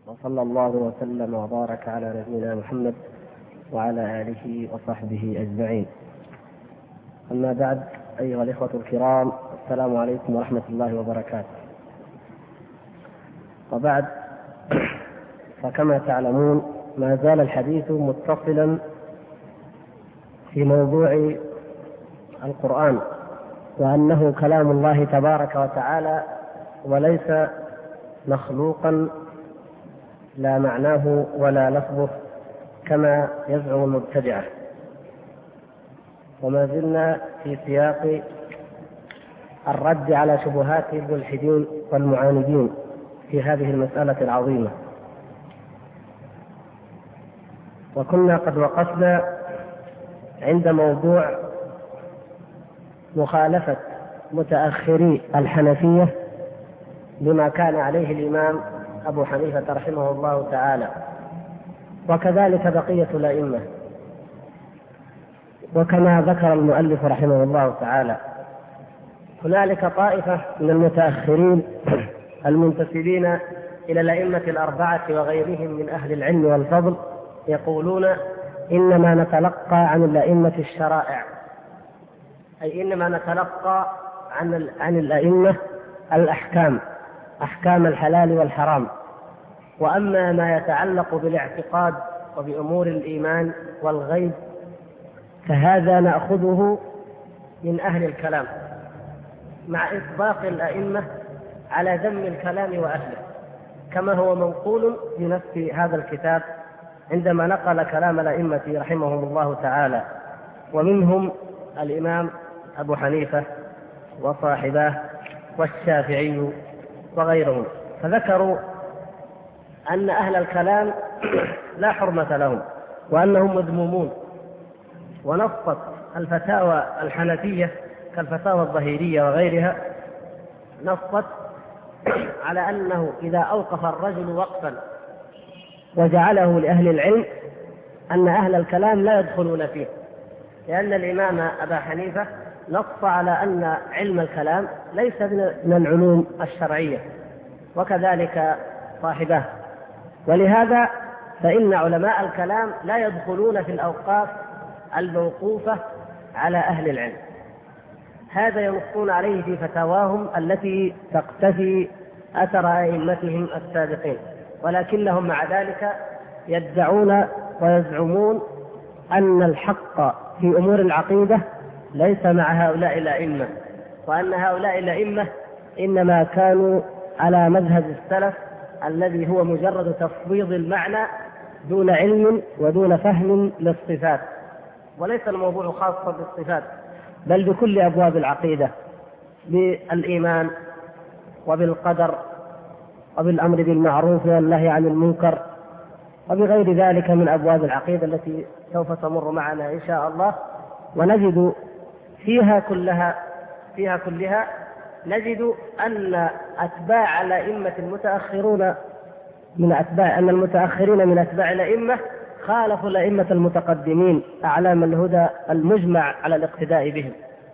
وصلى الله وسلم وبارك على نبينا محمد وعلى آله وصحبه أجمعين. أما بعد، أيها الإخوة الكرام، السلام عليكم ورحمة الله وبركاته. وبعد، فكما تعلمون ما زال الحديث متصلا في موضوع القرآن، وأنه كلام الله تبارك وتعالى وليس مخلوقا لا معناه ولا لفظه كما يزعم المبتدعة. وما زلنا في سياق الرد على شبهات الملحدين والمعاندين في هذه المسألة العظيمة، وكنا قد وقفنا عند موضوع مخالفة متأخري الحنفية لما كان عليه الإمام أبو حنيفة رحمه الله تعالى، وكذلك بقية الأئمة. وكما ذكر المؤلف رحمه الله تعالى، هنالك طائفة من المتأخرين المنتسبين إلى الأئمة الأربعة وغيرهم من أهل العلم والفضل يقولون إنما نتلقى عن الأئمة الشرائع، أي إنما نتلقى عن الأئمة الأحكام، أحكام الحلال والحرام، وأما ما يتعلق بالاعتقاد وبأمور الإيمان والغيب فهذا نأخذه من أهل الكلام، مع إطباق الأئمة على ذم الكلام وأهله، كما هو منقول في نفس هذا الكتاب عندما نقل كلام الأئمة رحمهم الله تعالى، ومنهم الإمام أبو حنيفة وصاحباه والشافعي وغيرهم، فذكروا أن أهل الكلام لا حرمة لهم وأنهم مذمومون. ونصت الفتاوى الحنفية كالفتاوى الظهيرية وغيرها، نصت على أنه إذا أوقف الرجل وقفا وجعله لأهل العلم أن أهل الكلام لا يدخلون فيه، لأن الإمام أبا حنيفة نص على أن علم الكلام ليس من العلوم الشرعية، وكذلك صاحبه، ولهذا فإن علماء الكلام لا يدخلون في الأوقاف الموقوفة على أهل العلم. هذا ينصون عليه في فتاواهم التي تقتفي أثر أئمتهم السابقين، ولكنهم مع ذلك يدعون ويزعمون أن الحق في أمور العقيدة ليس مع هؤلاء الأئمة، وأن هؤلاء الأئمة إنما كانوا على مذهب السلف الذي هو مجرد تفويض المعنى دون علم ودون فهم للصفات، وليس الموضوع خاصا بالصفات بل بكل أبواب العقيدة، بالإيمان وبالقدر وبالأمر بالمعروف والنهي عن المنكر وبغير ذلك من أبواب العقيدة التي سوف تمر معنا إن شاء الله. ونجد فيها كلها نجد أن أتباع الأئمة المتأخرين من أتباع الأئمة خالفوا الأئمة المتقدمين أعلام الهدى المجمع على الاقتداء بهم.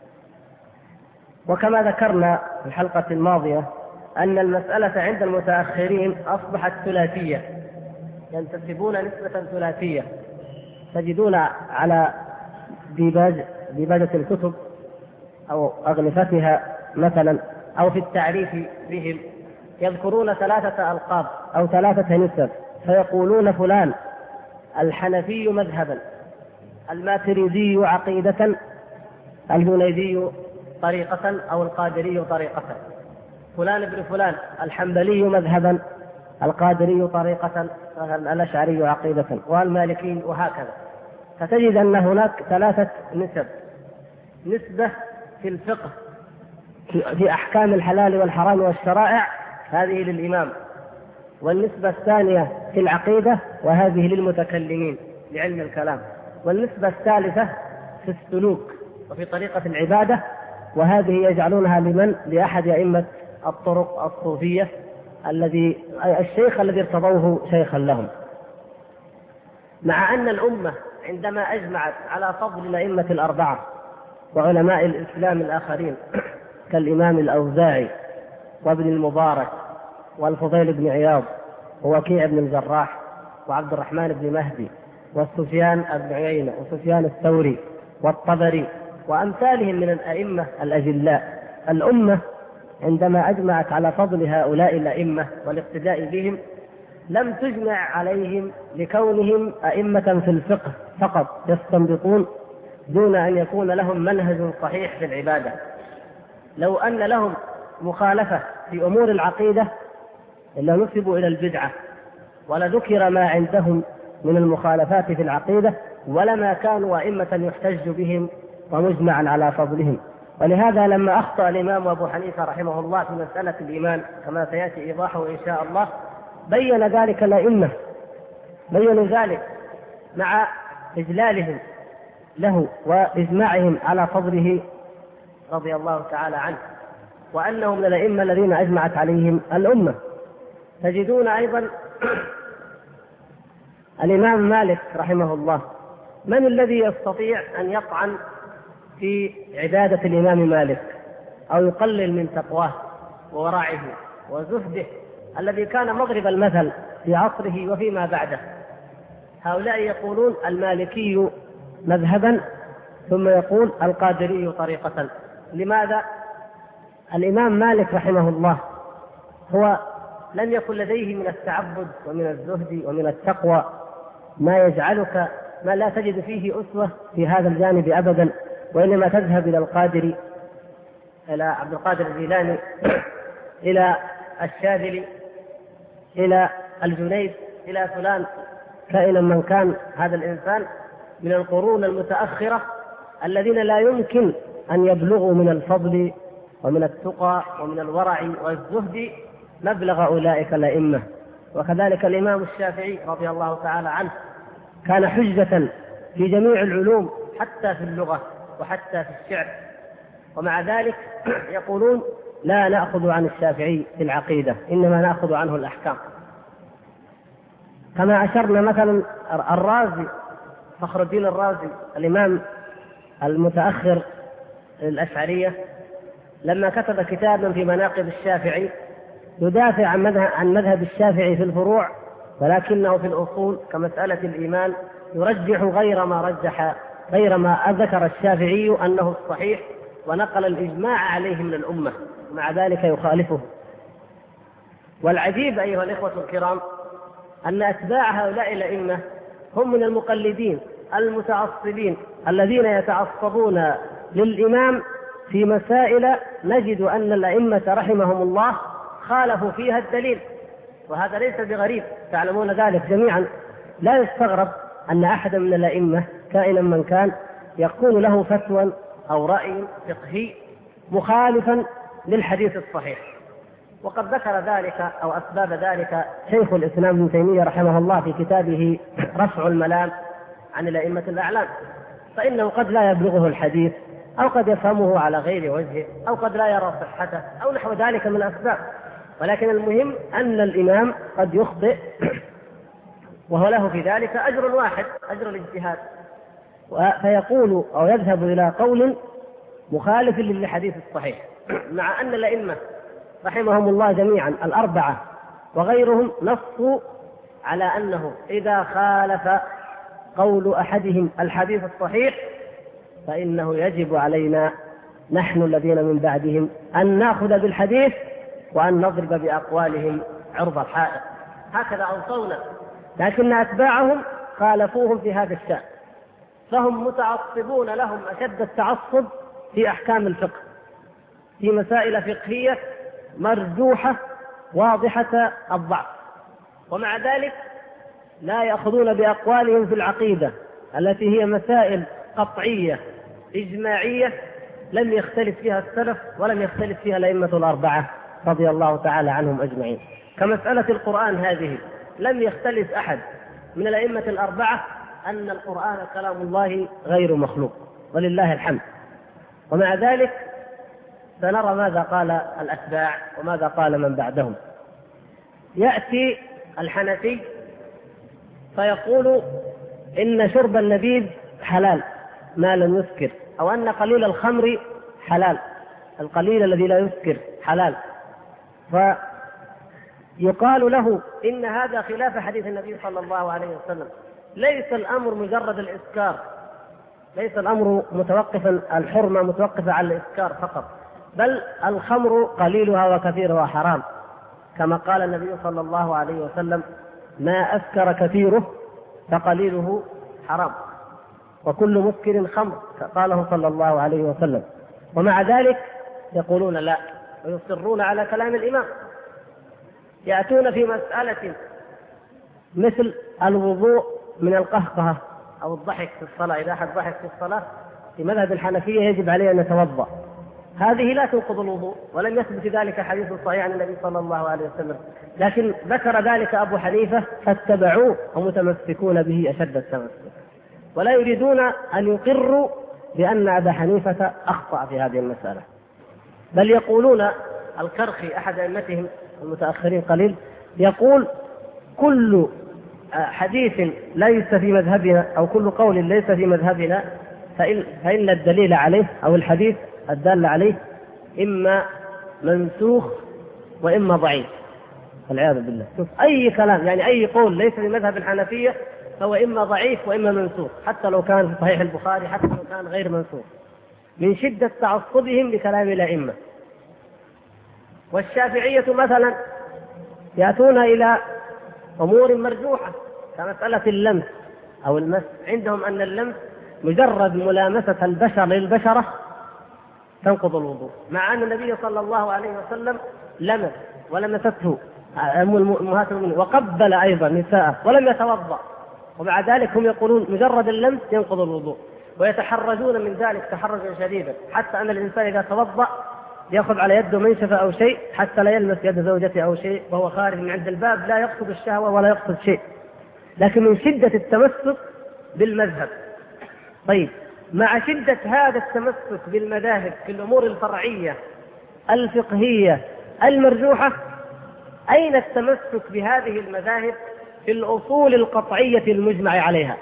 وكما ذكرنا في الحلقة الماضية أن المسألة عند المتأخرين أصبحت ثلاثية، ينتسبون نسبة ثلاثية، تجدون على ديباجة الكتب أو أغلفتها مثلا أو في التعريف بهم يذكرون 3 ألقاب أو 3 نسب، فيقولون فلان الحنفي مذهبا، الماتريدي عقيدة، الجنيدي طريقة أو القادري طريقة، فلان ابن فلان الحنبلي مذهبا، القادري طريقة، الأشعري عقيدة، والمالكي، وهكذا. فتجد أن هناك 3 نسب: نسبة في الفقه في أحكام الحلال والحرام والشرائع، هذه للإمام، والنسبة الثانية في العقيدة، وهذه للمتكلمين لعلم الكلام، والنسبة الثالثة في السلوك وفي طريقة العبادة، وهذه يجعلونها لأحد أئمة الطرق الصوفية الشيخ الذي ارتضوه شيخا لهم. مع أن الأمة عندما أجمعت على فضل الأئمة الأربعة وعلماء الإسلام الآخرين كالإمام الأوزاعي وابن المبارك والفضيل بن عياض ووكيع بن الجراح وعبد الرحمن بن مهدي وسفيان بن عيينة وسفيان الثوري والطبري وأمثالهم من الأئمة الأجلاء. الأمة عندما أجمعت على فضل هؤلاء الأئمة والاقتداء بهم لم تجمع عليهم لكونهم أئمة في الفقه فقط يستنبطون دون أن يكون لهم منهج صحيح في العبادة. لو أن لهم مخالفة في أمور العقيدة لنسبوا إلى البدعة ولذكر ما عندهم من المخالفات في العقيدة ولما كانوا أئمة يحتج بهم ومجمعا على فضلهم. ولهذا لما أخطأ الإمام أبو حنيفة رحمه الله في مسألة الإيمان كما سيأتي إيضاحه إن شاء الله بين ذلك الأئمة، بينوا ذلك مع إجلالهم له وإجماعهم على فضله رضي الله تعالى عنه، وأنهم من الأئمة الذين أجمعت عليهم الأمة. تجدون أيضا الإمام مالك رحمه الله، من الذي يستطيع أن يطعن في عبادة الإمام مالك أو يقلل من تقواه وورعه وزهده الذي كان مضرب المثل في عصره وفيما بعده؟ هؤلاء يقولون المالكي مذهبا ثم يقول القادري طريقة. لماذا؟ الإمام مالك رحمه الله هو لم يكن لديه من التعبد ومن الزهد ومن التقوى ما يجعلك ما لا تجد فيه أسوة في هذا الجانب أبدا، وإنما تذهب إلى القادري، إلى عبد القادر الجيلاني، إلى الشاذلي، إلى الجنيد، إلى فلان، كائنا من كان هذا الإنسان من القرون المتأخرة الذين لا يمكن أن يبلغوا من الفضل ومن التقى ومن الورع والزهد مبلغ أولئك الأئمة. وكذلك الإمام الشافعي رضي الله تعالى عنه كان حجة في جميع العلوم حتى في اللغة وحتى في الشعر، ومع ذلك يقولون لا نأخذ عن الشافعي في العقيدة إنما نأخذ عنه الأحكام. كما أشرنا مثلا الرازي، فخر الدين الرازي الإمام المتأخر الأشعرية لما كتب كتابا في مناقب الشافعي يدافع عن مذهب الشافعي في الفروع، ولكنه في الأصول كمسألة الإيمان يرجح غير ما ذكر الشافعي أنه الصحيح ونقل الإجماع عليه من الأمة، ومع ذلك يخالفه. والعجيب أيها الإخوة الكرام أن أتباع هؤلاء الأئمة هم من المقلدين المتعصبين الذين يتعصبون للإمام في مسائل نجد أن الأئمة رحمهم الله خالفوا فيها الدليل، وهذا ليس بغريب، تعلمون ذلك جميعا. لا يستغرب أن أحد من الأئمة كائنا من كان يكون له فتوى أو رأي فقهي مخالفا للحديث الصحيح. وقد ذكر ذلك أو أسباب ذلك شيخ الإسلام ابن تيمية رحمه الله في كتابه رفع الملام عن الأئمة الأعلام، فإنه قد لا يبلغه الحديث أو قد يفهمه على غير وجهه أو قد لا يرى صحته أو نحو ذلك من الأسباب، ولكن المهم أن الإمام قد يخطئ وهو له في ذلك أجر واحد، أجر الاجتهاد، فيقول أو يذهب إلى قول مخالف للحديث الصحيح، مع أن الأئمة رحمهم الله جميعا الأربعة وغيرهم نصوا على أنه إذا خالف قول أحدهم الحديث الصحيح فإنه يجب علينا نحن الذين من بعدهم أن نأخذ بالحديث وأن نضرب بأقوالهم عرض الحائط. هكذا أوصونا، لكن أتباعهم خالفوهم في هذا الشأن، فهم متعصبون لهم أشد التعصب في أحكام الفقه، في مسائل فقهية مرجوحة واضحة الضعف، ومع ذلك لا يأخذون بأقوالهم في العقيدة التي هي مسائل قطعية إجماعية لم يختلف فيها السلف ولم يختلف فيها الأئمة الأربعة رضي الله تعالى عنهم أجمعين. كمسألة القرآن هذه لم يختلف أحد من الأئمة الأربعة أن القرآن كلام الله غير مخلوق ولله الحمد، ومع ذلك سنرى ماذا قال الأتباع وماذا قال من بعدهم. يأتي الحنفي فيقول إن شرب النبيذ حلال ما لم يسكر، أو أن قليل الخمر حلال، القليل الذي لا يسكر حلال. يقال له إن هذا خلاف حديث النبي صلى الله عليه وسلم، ليس الأمر مجرد الإسكار، ليس الأمر متوقفا، الحرمة متوقفة على الإسكار فقط، بل الخمر قليلها وكثيرها حرام، كما قال النبي صلى الله عليه وسلم: ما أسكر كثيره فقليله حرام، وكل مسكر خمر، قاله صلى الله عليه وسلم. ومع ذلك يقولون لا، ويصرون على كلام الإمام. يأتون في مسألة مثل الوضوء من القهقهة أو الضحك في الصلاة، إذا أحد ضحك في الصلاة في مذهب الحنفية يجب عليه أن يتوضأ، هذه لا تنقض الوضوء، ولم يثبت ذلك حديث صحيح عن النبي صلى الله عليه وسلم، لكن ذكر ذلك أبو حنيفة فاتبعوه ومتمسكون به أشد التمسك، ولا يريدون أن يقروا بأن أبا حنيفة أخطأ في هذه المسألة، بل يقولون، الكرخي أحد أئمتهم المتأخرين قليل يقول: كل حديث ليس في مذهبنا أو كل قول ليس في مذهبنا فإن الدليل عليه أو الحديث الدال عليه إما منسوخ وإما ضعيف، والعياذ بالله. شوف، أي كلام يعني أي قول ليس في مذهب الحنفية فهو إما ضعيف وإما منسوخ، حتى لو كان في صحيح البخاري، حتى لو كان غير منسوخ، من شدة تعصبهم لكلام الأئمة. والشافعية مثلا يأتون إلى أمور مرجوحة كمسألة اللمس أو المس، عندهم أن اللمس مجرد ملامسة البشر للبشرة تنقض الوضوء، مع أن النبي صلى الله عليه وسلم لمس ولمسته أمهات المؤمنين وقبل أيضا نساءه ولم يتوضأ، ومع ذلك هم يقولون مجرد اللمس ينقض الوضوء، ويتحرجون من ذلك تحرجا شديدا، حتى أن الإنسان إذا توضأ يأخذ على يده منشفة أو شيء حتى لا يلمس يد زوجته أو شيء وهو خارج من عند الباب، لا يقصد الشهوة ولا يقصد شيء، لكن من شدة التمسك بالمذهب. طيب، مع شدة هذا التمسك بالمذاهب في الأمور الفرعية الفقهية المرجوحة، أين التمسك بهذه المذاهب في الأصول القطعية المجمع عليها؟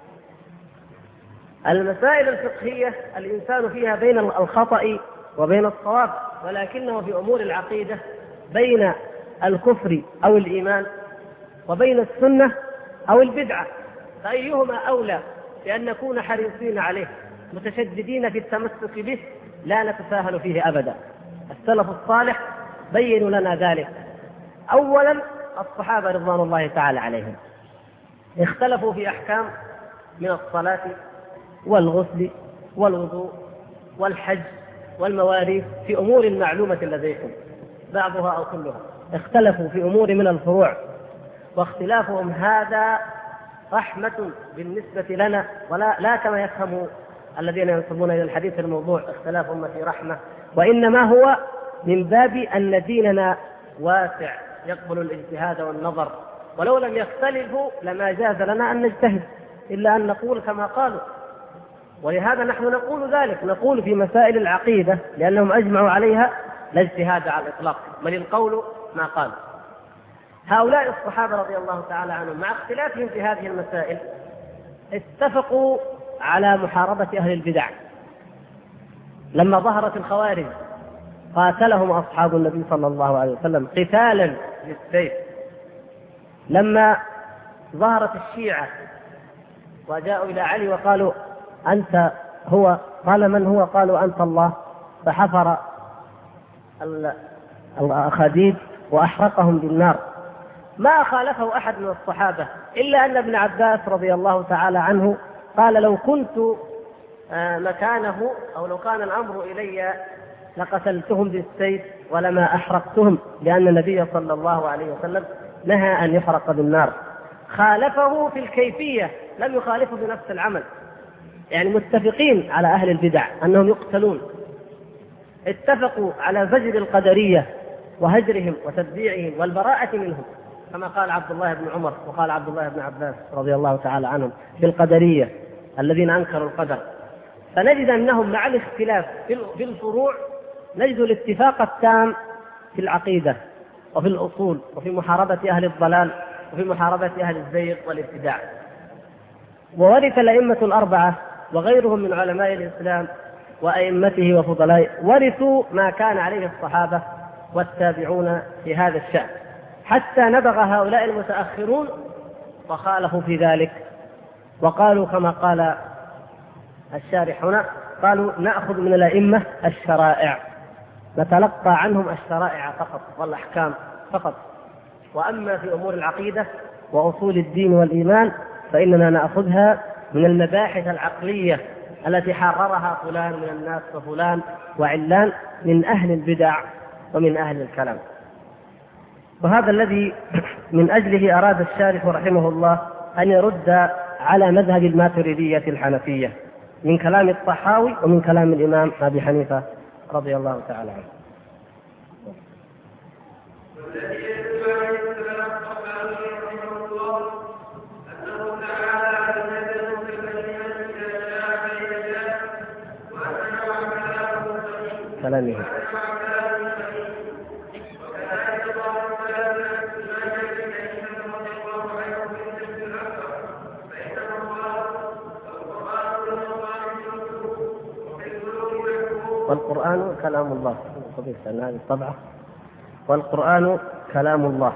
المسائل الفقهية الإنسان فيها بين الخطأ وبين الصواب، ولكنه في أمور العقيدة بين الكفر أو الإيمان وبين السنة أو البدعة، فأيهما أولى بأن نكون حريصين عليه متشددين في التمسك به لا نتساهل فيه أبدا؟ السلف الصالح بينوا لنا ذلك. أولا الصحابة رضوان الله تعالى عليهم اختلفوا في أحكام من الصلاة والغسل والوضوء والحج والمواريث في أمور معلومة لديكم، بعضها أو كلها. اختلفوا في أمور من الفروع، واختلافهم هذا رحمة بالنسبة لنا، لا كما يفهم الذين ينسبون إلى الحديث الموضوع اختلاف أمتي رحمة، وإنما هو من باب أن ديننا واسع يقبل الاجتهاد والنظر، ولو لم يختلفوا لما جاز لنا أن نجتهد إلا أن نقول كما قالوا. ولهذا نحن نقول ذلك، نقول في مسائل العقيدة لأنهم أجمعوا عليها لا اجتهاد على الإطلاق، بل القول ما قال. هؤلاء الصحابة رضي الله تعالى عنهم مع اختلافهم في هذه المسائل اتفقوا على محاربة أهل البدع. لما ظهرت الخوارج قاتلهم أصحاب النبي صلى الله عليه وسلم قتالا بالسيف. لما ظهرت الشيعة وجاءوا إلى علي وقالوا أنت هو، قال من هو؟ قالوا أنت الله، فحفر الأخاديد وأحرقهم بالنار. ما خالفه أحد من الصحابة إلا أن ابن عباس رضي الله تعالى عنه قال لو كنت مكانه أو لو كان الأمر إلي لقتلتهم بالسيف ولما أحرقتهم، لأن النبي صلى الله عليه وسلم نهى أن يحرق بالنار. خالفه في الكيفية، لم يخالفه بنفس العمل، يعني متفقين على أهل البدع أنهم يقتلون. اتفقوا على زجر القدرية وهجرهم وتبديعهم والبراءة منهم، كما قال عبد الله بن عمر وقال عبد الله بن عباس رضي الله تعالى عنهم في القدرية الذين أنكروا القدر. فنجد أنهم مع الاختلاف في الفروع نجد الاتفاق التام في العقيدة وفي الأصول وفي محاربة أهل الضلال وفي محاربة أهل الزيغ والابتداع. وورث الأئمة الأربعة وغيرهم من علماء الإسلام وأئمته وفضلائه ورثوا ما كان عليه الصحابة والتابعون في هذا الشأن، حتى نبغ هؤلاء المتأخرون وخالفوا في ذلك، وقالوا كما قال الشارح هنا، قالوا نأخذ من الأئمة الشرائع، نتلقى عنهم الشرائع فقط والأحكام فقط، وأما في أمور العقيدة وأصول الدين والإيمان فإننا نأخذها من المباحث العقلية التي حررها فلان من الناس وفلان وعلان من أهل البدع ومن أهل الكلام. وهذا الذي من أجله أراد الشارح رحمه الله أن يرد على مذهب الماتريدية الحنفية من كلام الطحاوي ومن كلام الإمام أبي حنيفة رضي الله تعالى عنه. كلامه والقرآن كلام الله. هذه الطبعة والقرآن كلام الله.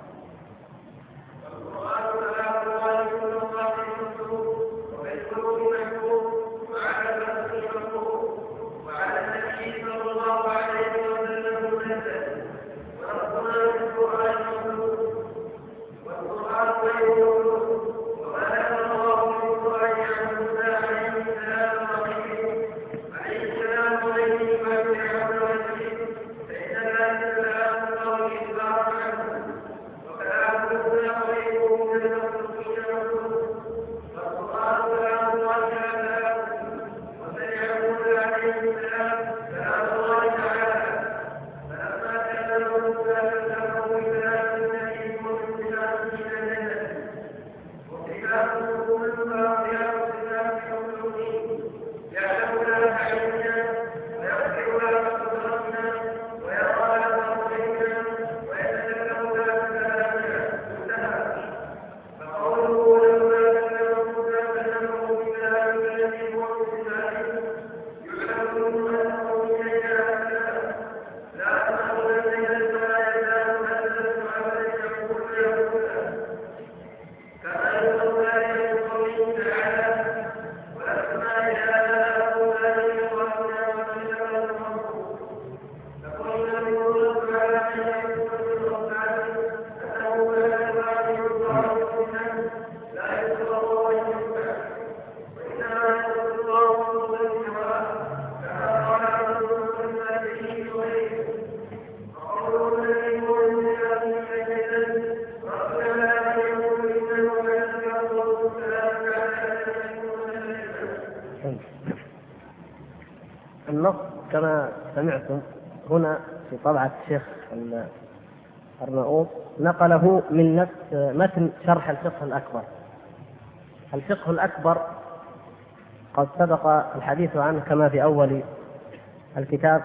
النص كما سمعتم هنا في طبعة الشيخ الأرناؤوط نقله من نفس متن شرح الفقه الأكبر. الفقه الأكبر قد سبق الحديث عنه كما في أول الكتاب.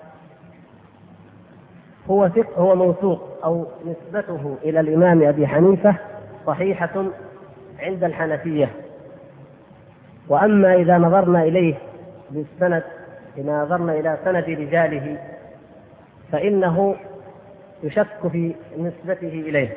هو موثوق أو نسبته إلى الإمام أبي حنيفة صحيحة عند الحنفية. وأما إذا نظرنا إليه بالسند، إذا نظرنا إلى سند رجاله فإنه يشك في نسبته إليه،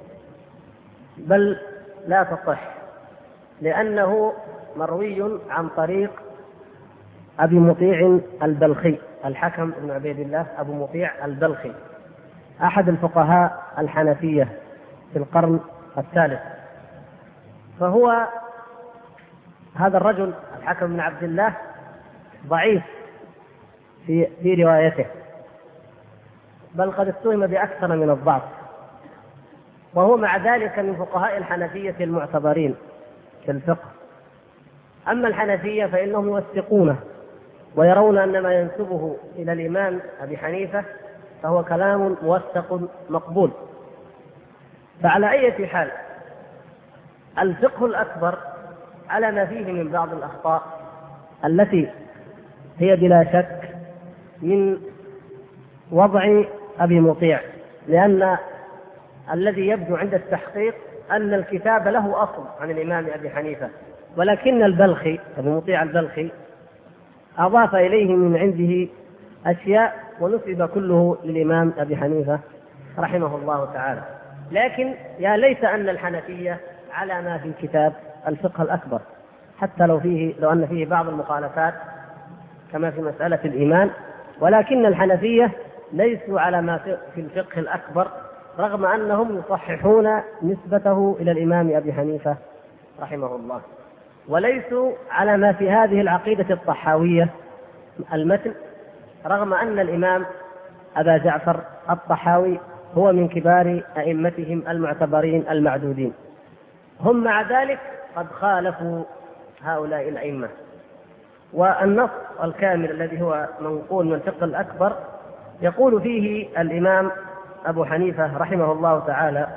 بل لا تصح، لأنه مروي عن طريق أبي مطيع البلخي، الحكم بن عبيد الله أبو مطيع البلخي، أحد الفقهاء الحنفية في القرن الثالث. فهو هذا الرجل الحكم بن عبد الله ضعيف في روايته، بل قد اتهم بأكثر من الضعف، وهو مع ذلك من فقهاء الحنفية المعتبرين في الفقه. أما الحنفية فإنهم يوثقونه ويرون أن ما ينسبه إلى الإمام أبي حنيفة فهو كلام موثق مقبول. فعلى أي حال الفقه الأكبر على ما فيه من بعض الأخطاء التي هي بلا شك من وضع أبي مطيع، لأن الذي يبدو عند التحقيق أن الكتاب له أصل عن الإمام أبي حنيفة، ولكن البلخي أبو مطيع البلخي أضاف إليه من عنده أشياء ونسب كله للإمام أبي حنيفة رحمه الله تعالى. لكن يا ليت أن الحنفية على ما في كتاب الفقه الأكبر، حتى لو أن فيه بعض المخالفات كما في مسألة الإيمان، ولكن الحنفية ليسوا على ما في الفقه الأكبر، رغم أنهم يصححون نسبته إلى الإمام أبي حنيفة رحمه الله، وليسوا على ما في هذه العقيدة الطحاوية المتن، رغم أن الإمام أبا جعفر الطحاوي هو من كبار أئمتهم المعتبرين المعدودين. هم مع ذلك قد خالفوا هؤلاء الأئمة. والنص الكامل الذي هو منقول من الفقه الأكبر يقول فيه الإمام أبو حنيفة رحمه الله تعالى: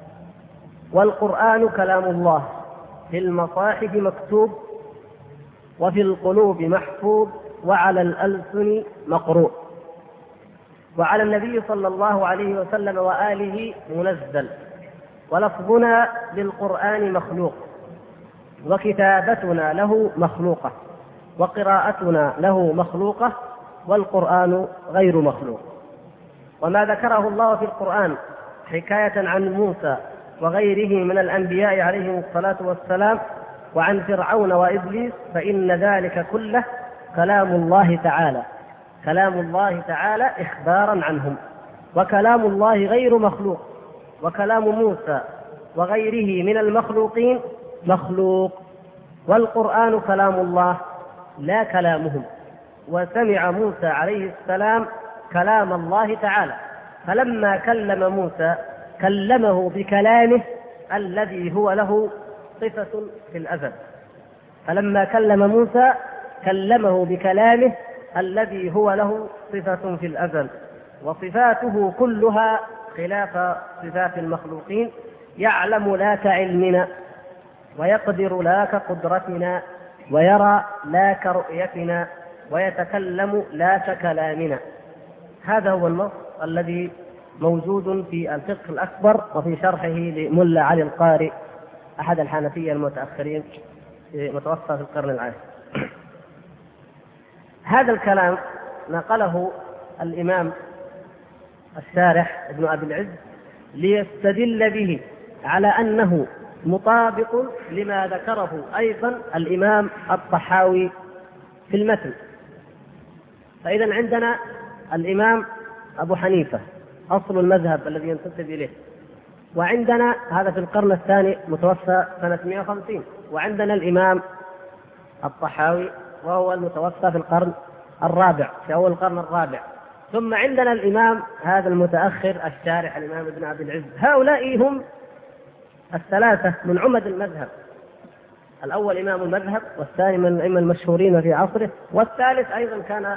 والقرآن كلام الله في المصاحف مكتوب وفي القلوب محفوظ وعلى الألسن مقروء وعلى النبي صلى الله عليه وسلم وآله منزل، ولفظنا للقرآن مخلوق وكتابتنا له مخلوقة وقراءتنا له مخلوقة والقرآن غير مخلوق. وما ذكره الله في القرآن حكاية عن موسى وغيره من الأنبياء عليهم الصلاة والسلام وعن فرعون وإبليس فإن ذلك كله كلام الله تعالى، كلام الله تعالى إخبارا عنهم، وكلام الله غير مخلوق، وكلام موسى وغيره من المخلوقين مخلوق، والقرآن كلام الله لا كلامهم. وسمع موسى عليه السلام كلام الله تعالى، فلما كلم موسى كلمه بكلامه الذي هو له صفة في الأزل، فلما كلم موسى كلمه بكلامه الذي هو له صفة في الأزل، وصفاته كلها خلاف صفات المخلوقين، يعلم لا كعلمنا ويقدر لا كقدرتنا ويرى لا كرؤيتنا ويتكلم لا ككلامنا. هذا هو النص الذي موجود في الفقه الأكبر وفي شرحه لملا علي القاري أحد الحنفية المتأخرين متوفى في القرن العاشر. هذا الكلام نقله الإمام الشارح ابن أبي العز ليستدل به على أنه مطابق لما ذكره أيضا الإمام الطحاوي في المتن. فإذا عندنا الإمام أبو حنيفة أصل المذهب الذي ينتسب إليه، وعندنا هذا في القرن الثاني متوفى سنة 150، وعندنا الإمام الطحاوي وهو المتوفى في القرن الرابع، في أول القرن الرابع، ثم عندنا الإمام هذا المتأخر الشارح الإمام ابن أبي العز. هؤلاء هم الثلاثة من عمد المذهب، الأول إمام المذهب، والثاني من الأئمة المشهورين في عصره، والثالث أيضا كان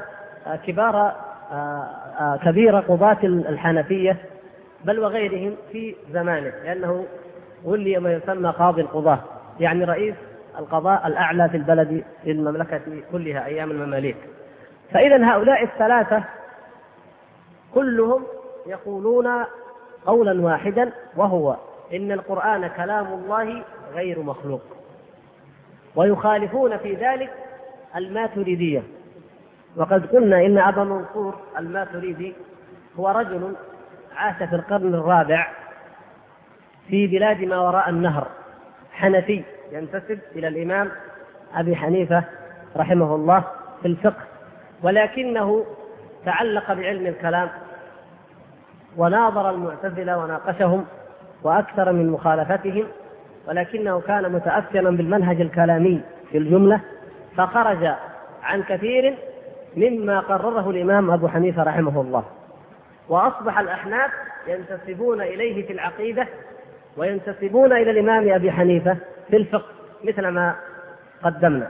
كبير قضاة الحنفية بل وغيرهم في زمانه، لأنه ولي ما يسمى قاضي القضاة، يعني رئيس القضاء الأعلى في البلد في المملكة كلها أيام المماليك. فإذا هؤلاء الثلاثة كلهم يقولون قولا واحدا، وهو إن القرآن كلام الله غير مخلوق، ويخالفون في ذلك الماتريدية. وقد قلنا إن أبا منصور الماتريدي هو رجل عاش في القرن الرابع في بلاد ما وراء النهر، حنفي ينتسب إلى الإمام أبي حنيفة رحمه الله في الفقه، ولكنه تعلق بعلم الكلام وناظر المعتزلة وناقشهم وأكثر من مخالفتهم، ولكنه كان متأثرا بالمنهج الكلامي في الجملة، فخرج عن كثير مما قرره الإمام أبو حنيفة رحمه الله، وأصبح الأحناف ينتسبون إليه في العقيدة وينتسبون إلى الإمام أبي حنيفة في الفقه مثل ما قدمنا.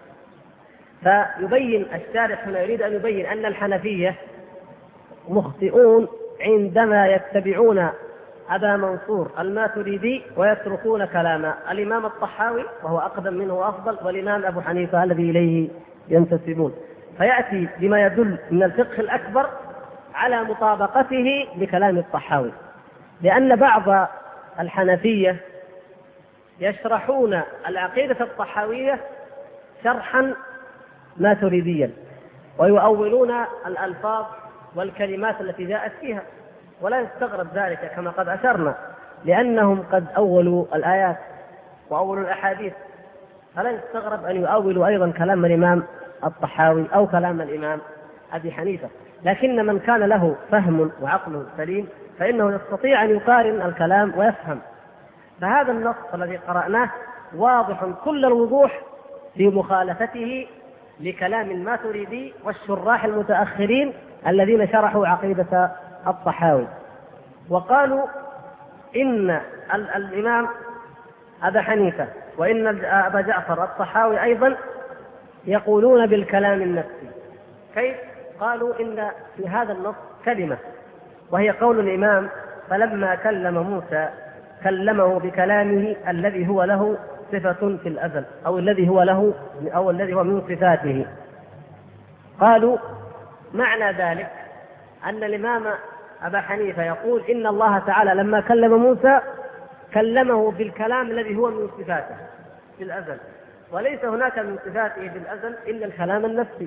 فيبين الشارح هنا يريد أن يبين أن الحنفية مخطئون عندما يتبعون أبا منصور الماتريدي ويتركون كلام الإمام الطحاوي وهو أقدم منه وأفضل، والإمام أبو حنيفة الذي إليه ينتسبون، فيأتي بما يدل من الفقه الأكبر على مطابقته لكلام الطحاوي، لأن بعض الحنفية يشرحون العقيدة الطحاوية شرحا ماتريديا ويؤولون الألفاظ والكلمات التي جاءت فيها، ولا يستغرب ذلك كما قد أشرنا، لأنهم قد أولوا الآيات وأولوا الأحاديث، فلا يستغرب أن يؤولوا أيضا كلام الإمام الطحاوي أو كلام الإمام أبي حنيفة. لكن من كان له فهم وعقل سليم فإنه يستطيع أن يقارن الكلام ويفهم. فهذا النص الذي قرأناه واضح كل الوضوح في مخالفته لكلام الماتريدي والشراح المتأخرين الذين شرحوا عقيدة الطحاوي، وقالوا إن الإمام أبا حنيفة وإن أبا جعفر الطحاوي أيضا يقولون بالكلام النفسي. كيف؟ قالوا إن في هذا النص كلمة وهي قول الإمام: فلما كلم موسى كلمه بكلامه الذي هو له صفة في الأزل، أو الذي هو من صفاته. قالوا معنى ذلك أن الإمام أبا حنيفة يقول إن الله تعالى لما كلم موسى كلمه بالكلام الذي هو من صفاته في الأزل، وليس هناك من صفاته في الأزل إلا الكلام النفسي.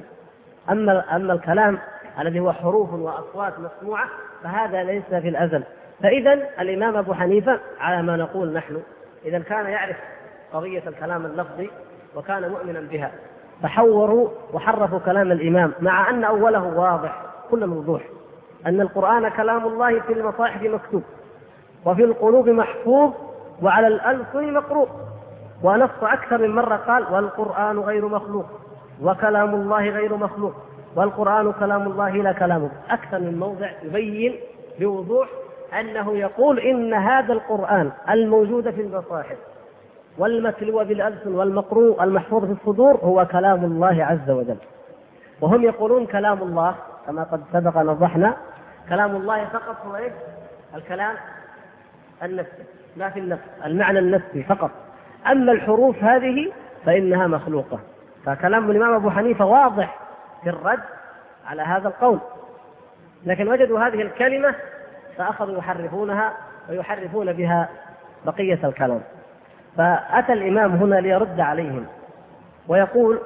أما الكلام الذي هو حروف وأصوات مسموعة فهذا ليس في الأزل. فإذا الإمام أبو حنيفة على ما نقول نحن إذا كان يعرف قضية الكلام اللفظي وكان مؤمنا بها، فحوروا وحرفوا كلام الإمام، مع أن أوله واضح كل الوضوح أن القرآن كلام الله في المصاحف مكتوب وفي القلوب محفوظ وعلى الألسن مقروء، ونص أكثر من مرة قال: والقرآن غير مخلوق وكلام الله غير مخلوق والقرآن كلام الله لا كلامه. أكثر من موضع يبين بوضوح أنه يقول إن هذا القرآن الموجود في المصاحف والمتلو بالألسن والمقروء المحفوظ في الصدور هو كلام الله عز وجل. وهم يقولون كلام الله كما قد سبق نوضحنا كلام الله فقط هو إيه؟ الكلام النفسي، لا في النفس، المعنى النفسي فقط. أما الحروف هذه فإنها مخلوقة. فكلام الإمام أبو حنيفة واضح في الرد على هذا القول، لكن وجدوا هذه الكلمة فأخذوا يحرفونها ويحرفون بها بقية الكلام. فأتى الإمام هنا ليرد عليهم ويقول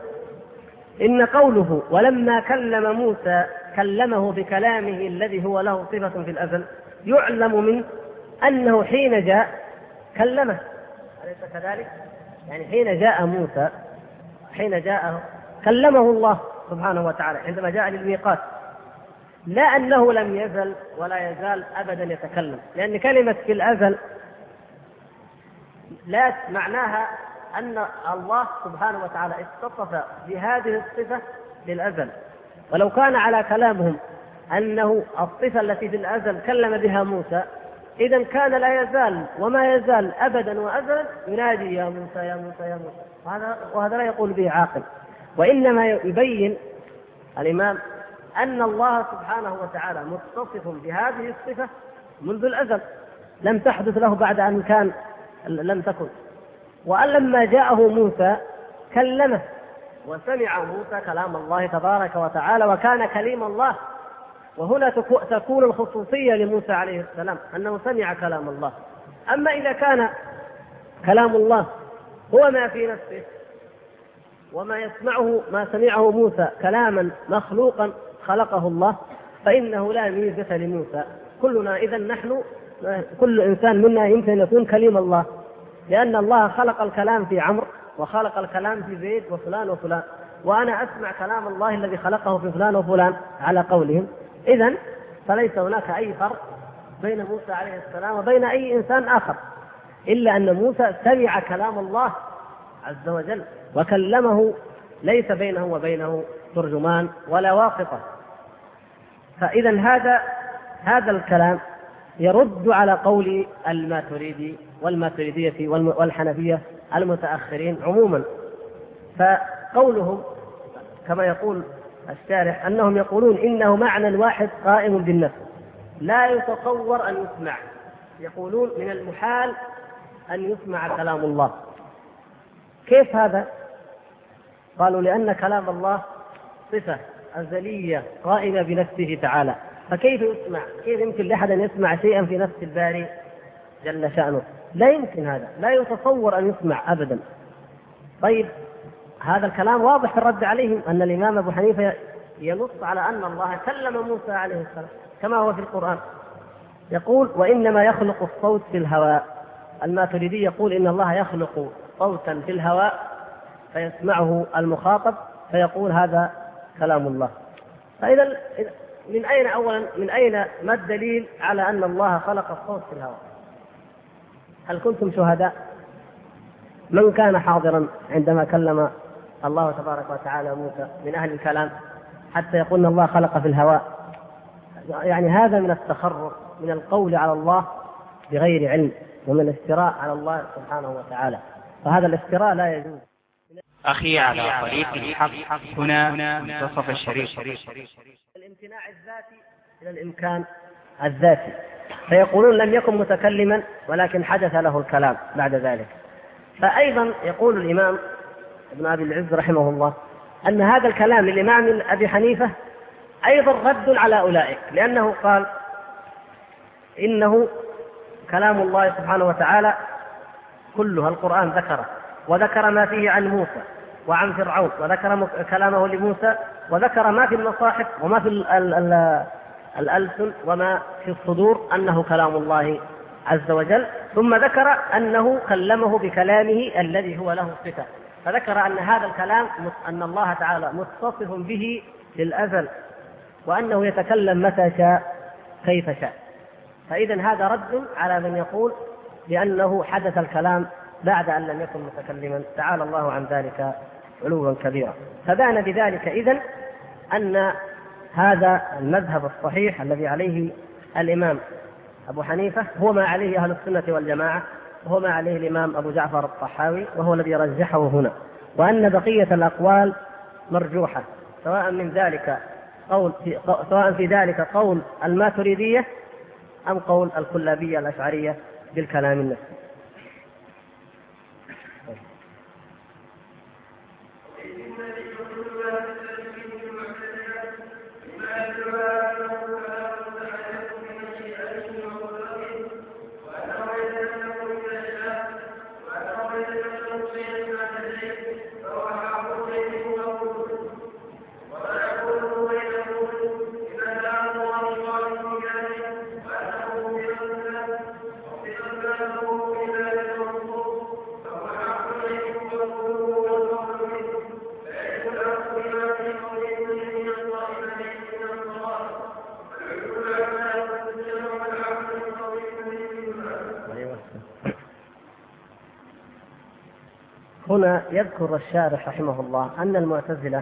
إن قوله ولما كلم موسى كلمه بكلامه الذي هو له صفة في الأزل يعلم من أنه حين جاء كلمه، أليس كذلك؟ يعني حين جاء موسى حين جاء كلمه الله سبحانه وتعالى عندما جاء للميقات، لا أنه لم يزل ولا يزال أبدا يتكلم، لأن كلمة في الأزل لا معناها أن الله سبحانه وتعالى اتصف بهذه الصفة للأزل. ولو كان على كلامهم أنه الصفة التي في الأزل كلم بها موسى إذن كان لا يزال وما يزال أبدا وأزلا ينادي يا موسى يا موسى يا موسى، وهذا لا يقول به عاقل. وإنما يبين الإمام أن الله سبحانه وتعالى متصف بهذه الصفة منذ الأزل، لم تحدث له بعد أن كان لم تكن. وأن لما جاءه موسى كلمه وسمع موسى كلام الله تبارك وتعالى وكان كليم الله. وهنا تكون الخصوصية لموسى عليه السلام أنه سمع كلام الله. أما إذا كان كلام الله هو ما في نفسه وما يسمعه ما سمعه موسى كلاما مخلوقا خلقه الله فإنه لا ميزة لموسى. كلنا إذن نحن كل إنسان منا يمكن أن يكون كليم الله، لأن الله خلق الكلام في عمرو وخلق الكلام في زيد وفلان وفلان، وأنا أسمع كلام الله الذي خلقه في فلان وفلان على قولهم. إذن فليس هناك أي فرق بين موسى عليه السلام وبين أي إنسان آخر، إلا أن موسى سمع كلام الله عز وجل وكلمه، ليس بينه وبينه ترجمان ولا واسطة. فإذا هذا الكلام يرد على قول الماتريدي والماتريدية والحنفية المتأخرين عموما. فقولهم كما يقول الشارح أنهم يقولون إنه معنى واحد قائم بالنفس لا يتصور أن يسمع. يقولون من المحال أن يسمع كلام الله. كيف هذا؟ قالوا لأن كلام الله صفة أزلية قائمة بنفسه تعالى، فكيف يسمع؟ كيف يمكن لأحد أن يسمع شيئا في نفس الباري جل شأنه؟ لا يمكن، هذا لا يتصور أن يسمع أبدا. طيب هذا الكلام واضح في الرد عليهم أن الإمام أبو حنيفة ينص على أن الله كلم موسى عليه السلام كما هو في القرآن، يقول وإنما يخلق الصوت في الهواء. الماتريدي يقول إن الله يخلق صوتا في الهواء فيسمعه المخاطب فيقول هذا كلام الله. فإذا من أين ما الدليل على أن الله خلق الصوت في الهواء؟ هل كنتم شهداء؟ من كان حاضرا عندما كلم الله تبارك وتعالى موسى من أهل الكلام حتى يقول الله خلق في الهواء؟ يعني هذا من التخرص، من القول على الله بغير علم، ومن الافتراء على الله سبحانه وتعالى، فهذا الافتراء لا يجوز. أخي على طريق الحق هنا منتصف الشريط. الامتناع الذاتي إلى الإمكان الذاتي، فيقولون لم يكن متكلما ولكن حدث له الكلام بعد ذلك. فأيضا يقول الإمام ابن أبي العز رحمه الله أن هذا الكلام للإمام أبي حنيفة أيضا رد على أولئك، لأنه قال إنه كلام الله سبحانه وتعالى كلها القرآن ذكره، وذكر ما فيه عن موسى وعن فرعون، وذكر كلامه لموسى، وذكر ما في المصاحف وما في الألسن وما في الصدور أنه كلام الله عز وجل، ثم ذكر أنه كلمه بكلامه الذي هو له صفة، فذكر أن هذا الكلام أن الله تعالى متصف به للأزل، وأنه يتكلم متى شاء كيف شاء. فإذا هذا رد على من يقول بأنه حدث الكلام بعد أن لم يكن متكلما، تعالى الله عن ذلك علوا كبيرا. فبان بذلك إذن أن هذا المذهب الصحيح الذي عليه الإمام أبو حنيفة هو ما عليه أهل السنة والجماعة، وهو ما عليه الإمام أبو جعفر الطحاوي، وهو الذي رجحه هنا، وأن بقية الأقوال مرجوحة، سواء في ذلك قول الماتريدية أم قول الكلابية الأشعرية بالكلام النفسي. هنا يذكر الشارح رحمه الله أن المعتزلة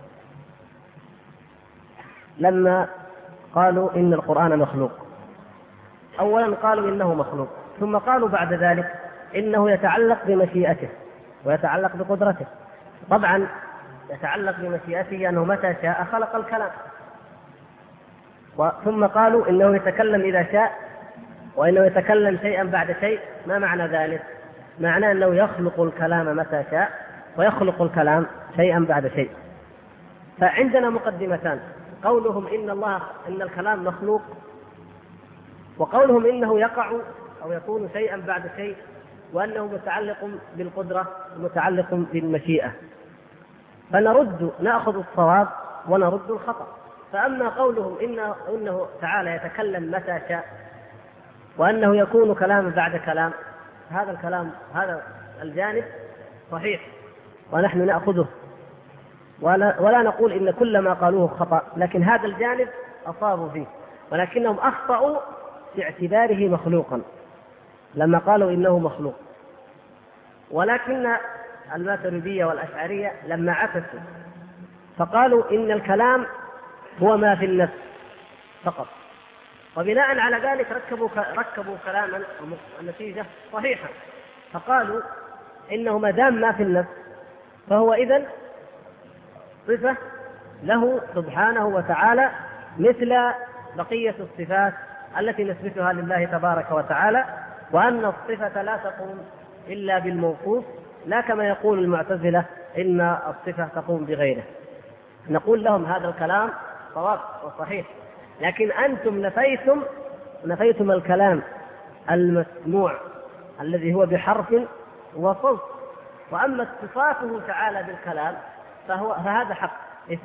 لما قالوا إن القرآن مخلوق، أولا قالوا إنه مخلوق، ثم قالوا بعد ذلك إنه يتعلق بمشيئته ويتعلق بقدرته. طبعا يتعلق بمشيئته أنه متى شاء خلق الكلام، ثم قالوا إنه يتكلم إذا شاء، وإنه يتكلم شيئا بعد شيء. ما معنى ذلك؟ معناه أنه يخلق الكلام متى شاء ويخلق الكلام شيئا بعد شيء. فعندنا مقدمتان: قولهم إن الكلام مخلوق، وقولهم إنه يقع أو يكون شيئا بعد شيء، وأنه متعلق بالقدرة ومتعلق بالمشيئة. نأخذ الصواب ونرد الخطأ. فأما قولهم إنه تعالى يتكلم متى شاء وأنه يكون كلام بعد كلام، هذا الجانب صحيح ونحن نأخذه، ولا نقول إن كل ما قالوه خطأ، لكن هذا الجانب أصابوا فيه، ولكنهم أخطأوا في اعتباره مخلوقا لما قالوا إنه مخلوق. ولكن الماتريدية والأشعرية لما عكسوا فقالوا إن الكلام هو ما في النفس فقط، وبناء على ذلك ركبوا كلاما النتيجة صحيحة، فقالوا إنه ما دام ما في النفس فهو إذن صفة له سبحانه وتعالى مثل بقية الصفات التي نثبتها لله تبارك وتعالى، وأن الصفة لا تقوم إلا بالموصوف، لا كما يقول المعتزلة إن الصفة تقوم بغيره. نقول لهم هذا الكلام صواب وصحيح، لكن أنتم نفيتم الكلام المسموع الذي هو بحرف وصوت، وأما اتصافه تعالى بالكلام فهذا حق.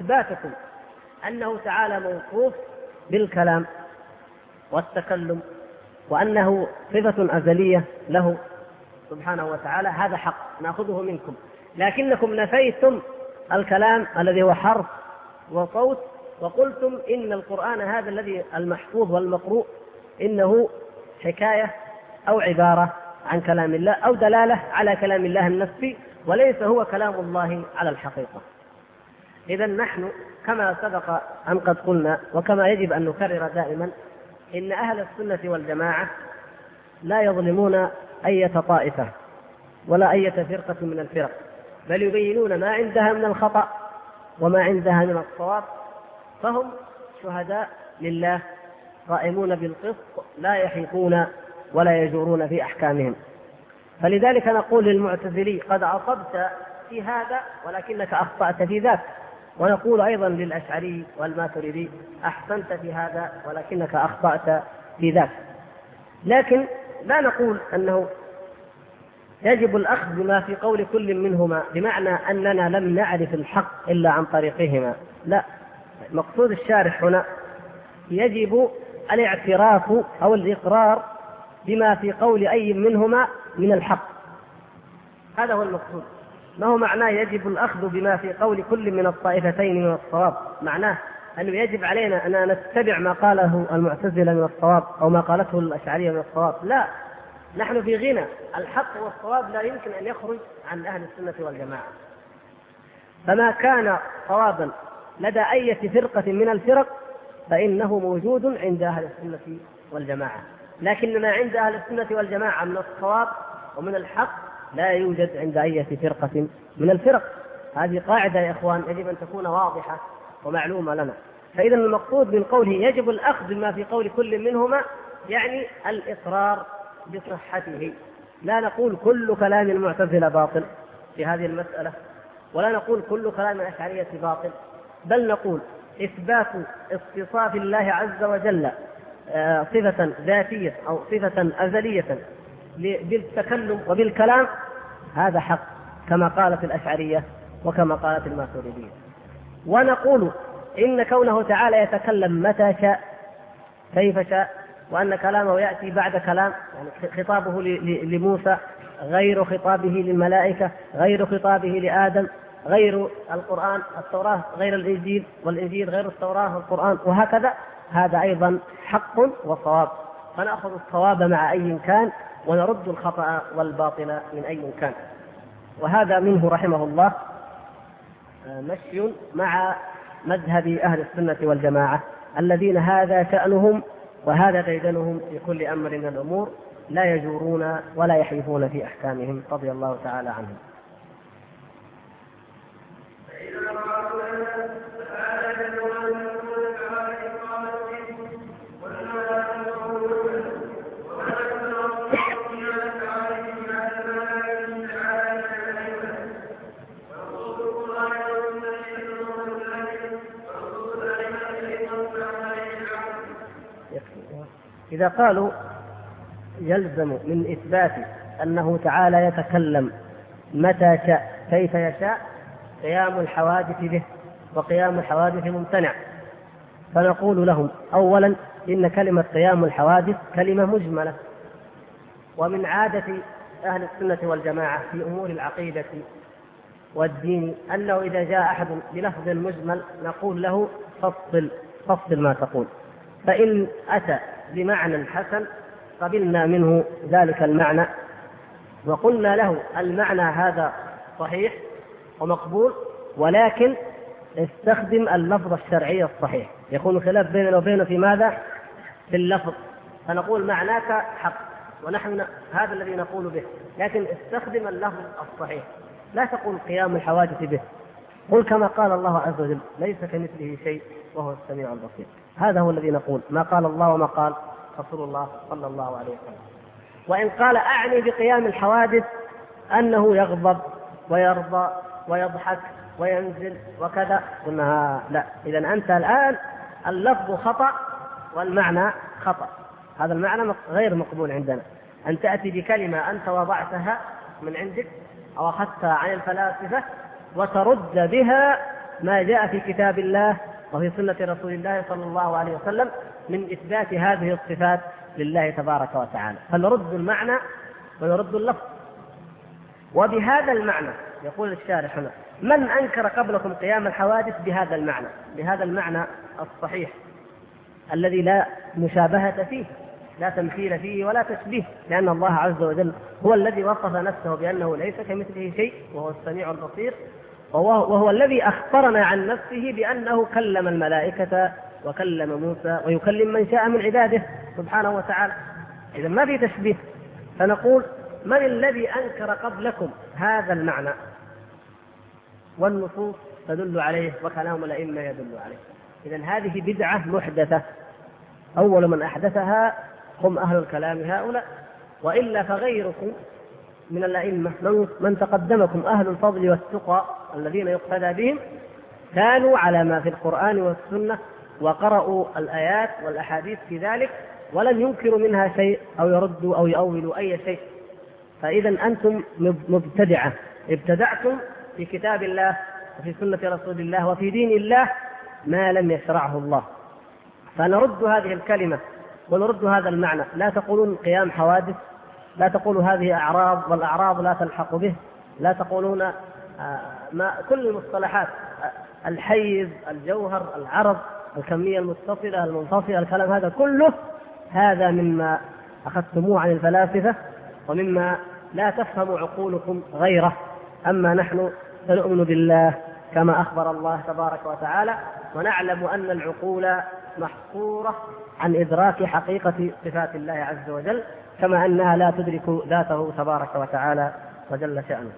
إثباتكم أنه تعالى موصوف بالكلام والتكلم وأنه صفة أزلية له سبحانه وتعالى، هذا حق نأخذه منكم، لكنكم نفيتم الكلام الذي هو حرف وصوت، وقلتم إن القرآن هذا الذي المحفوظ والمقروء إنه حكاية أو عبارة عن كلام الله أو دلالة على كلام الله النفسي، وليس هو كلام الله على الحقيقة. إذن نحن كما سبق أن قد قلنا وكما يجب أن نكرر دائما، إن أهل السنة والجماعة لا يظلمون أي طائفة ولا أي فرقة من الفرق، بل يبينون ما عندها من الخطأ وما عندها من الصواب، فهم شهداء لله قائمون بالقسط لا يحيطون ولا يجورون في أحكامهم. فلذلك نقول للمعتزلي قد أصبت في هذا ولكنك أخطأت في ذاك، ونقول أيضا للأشعري والماتريدي أحسنت في هذا ولكنك أخطأت في ذاك. لكن لا نقول أنه يجب الأخذ بما في قول كل منهما بمعنى أننا لم نعرف الحق إلا عن طريقهما، لا، مقصود الشارح هنا يجب الاعتراف أو الإقرار بما في قول أي منهما من الحق، هذا هو المقصود. ما هو معناه يجب الأخذ بما في قول كل من الطائفتين من الصواب؟ معناه أنه يجب علينا أن نتبع ما قاله المعتزلة من الصواب أو ما قالته الأشعرية من الصواب، لا، نحن في غنى، الحق والصواب لا يمكن أن يخرج عن أهل السنة والجماعة. فما كان صوابا لدى أي فرقة من الفرق فإنه موجود عند أهل السنة والجماعة، لكن ما عند أهل السنة والجماعة من الصواب ومن الحق لا يوجد عند أي فرقة من الفرق. هذه قاعدة يا إخوان يجب أن تكون واضحة ومعلومة لنا. فإذا المقصود من قوله يجب الأخذ بما في قول كل منهما يعني الإقرار بصحته. لا نقول كل كلام المعتزلة باطل في هذه المسألة، ولا نقول كل كلام الأشعرية باطل، بل نقول إثبات اتصاف الله عز وجل صفة ذاتية أو صفة أزلية بالتكلم وبالكلام هذا حق كما قالت الأشعرية وكما قالت الماتريدية. ونقول إن كونه تعالى يتكلم متى شاء كيف شاء، وأن كلامه يأتي بعد كلام، يعني خطابه لموسى غير خطابه للملائكة، غير خطابه لآدم، غير القرآن التوراة غير الإنجيل، والإنجيل غير التوراة والقرآن، وهكذا، هذا أيضا حق وصواب، فنأخذ الصواب مع أي كان ونرد الخطأ والباطل من أي كان. وهذا منه رحمه الله مشي مع مذهب أهل السنة والجماعة الذين هذا شأنهم وهذا ديدنهم في كل أمر من الأمور، لا يجورون ولا يحيفون في أحكامهم رضي الله تعالى عنهم. إذا قالوا يلزم من إثبات أنه تعالى يتكلم متى شاء كيف يشاء قيام الحوادث به، وقيام الحوادث ممتنع، فنقول لهم أولا إن كلمة قيام الحوادث كلمة مجملة، ومن عادة أهل السنة والجماعة في أمور العقيدة والدين أنه إذا جاء أحد بلفظ مجمل نقول له فصل ما تقول، فإن أتى بمعنى حسن قبلنا منه ذلك المعنى وقلنا له المعنى هذا صحيح ومقبول، ولكن استخدم اللفظ الشرعي الصحيح، يكون خلاف بيننا وبينه في ماذا؟ في اللفظ، فنقول معناك حق ونحن هذا الذي نقول به، لكن استخدم اللفظ الصحيح، لا تقول قيام الحوادث به، قل كما قال الله عز وجل ليس كمثله شيء وهو السميع البصير. هذا هو الذي نقول، ما قال الله وما قال رسول الله صلى الله عليه وسلم. وإن قال أعني بقيام الحوادث أنه يغضب ويرضى ويضحك وينزل وكذا، قلنا لا، إذن أنت الآن اللفظ خطأ والمعنى خطأ، هذا المعنى غير مقبول عندنا. أن تأتي بكلمة أنت وضعتها من عندك أو أخذتها عن الفلاسفة وترد بها ما جاء في كتاب الله وفي سنة رسول الله صلى الله عليه وسلم من إثبات هذه الصفات لله تبارك وتعالى، فنرد المعنى ونرد اللفظ. وبهذا المعنى يقول الشارح هنا: من أنكر قبلكم قيام الحوادث بهذا المعنى الصحيح الذي لا مشابهة فيه، لا تمثيل فيه ولا تشبيه، لأن الله عز وجل هو الذي وصف نفسه بأنه ليس كمثله شيء وهو السميع البصير، وهو الذي أخبرنا عن نفسه بأنه كلم الملائكة وكلم موسى ويكلم من شاء من عباده سبحانه وتعالى. إذا ما في تشبيه، فنقول: من الذي أنكر قبلكم هذا المعنى؟ والنصوص تدل عليه وكلام الأئمة يدل عليه. إذا هذه بدعة محدثة، أول من أحدثها هم أهل الكلام هؤلاء، وإلا فغيركم من الأئمة من تقدمكم أهل الفضل والتقى الذين يقتدى بهم كانوا على ما في القرآن والسنة، وقرأوا الآيات والأحاديث في ذلك ولم ينكروا منها شيء أو يردوا أو يؤولوا أي شيء. فإذا أنتم مبتدعة، ابتدعتم في كتاب الله وفي سنة رسول الله وفي دين الله ما لم يشرعه الله. فنرد هذه الكلمة ونرد هذا المعنى. لا تقولون قيام حوادث، لا تقولوا هذه أعراض والأعراض لا تلحق به، لا تقولون كل المصطلحات، الحيز، الجوهر، العرض، الكمية المتصلة، المنفصلة، الكلام هذا كله هذا مما أخذتموه عن الفلاسفة ومما لا تفهم عقولكم غيره. أما نحن فنؤمن بالله كما أخبر الله تبارك وتعالى، ونعلم أن العقول محصورة عن إدراك حقيقة صفات الله عز وجل، كما أنها لا تدرك ذاته تبارك وتعالى وجل شأنه.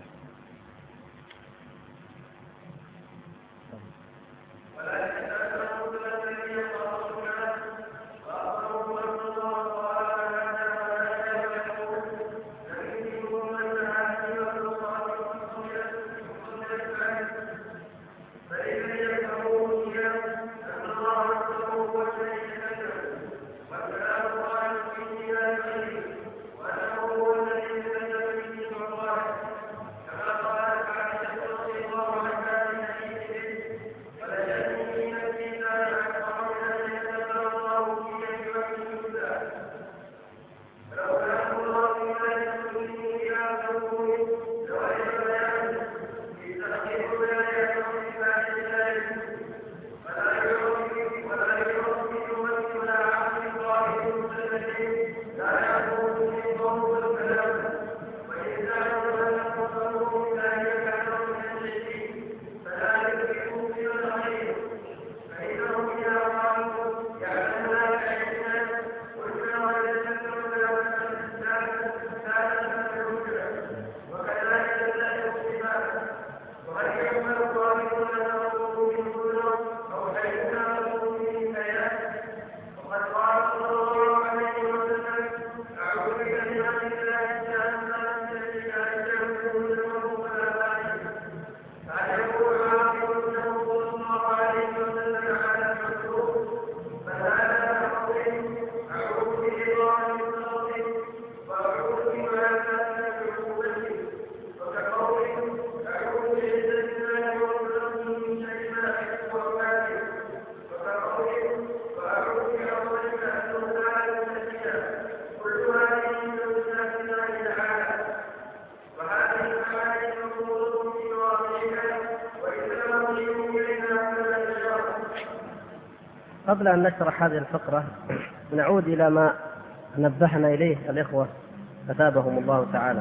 قبل أن نشرح هذه الفقرة نعود إلى ما نبهنا إليه الإخوة أثابهم الله تعالى،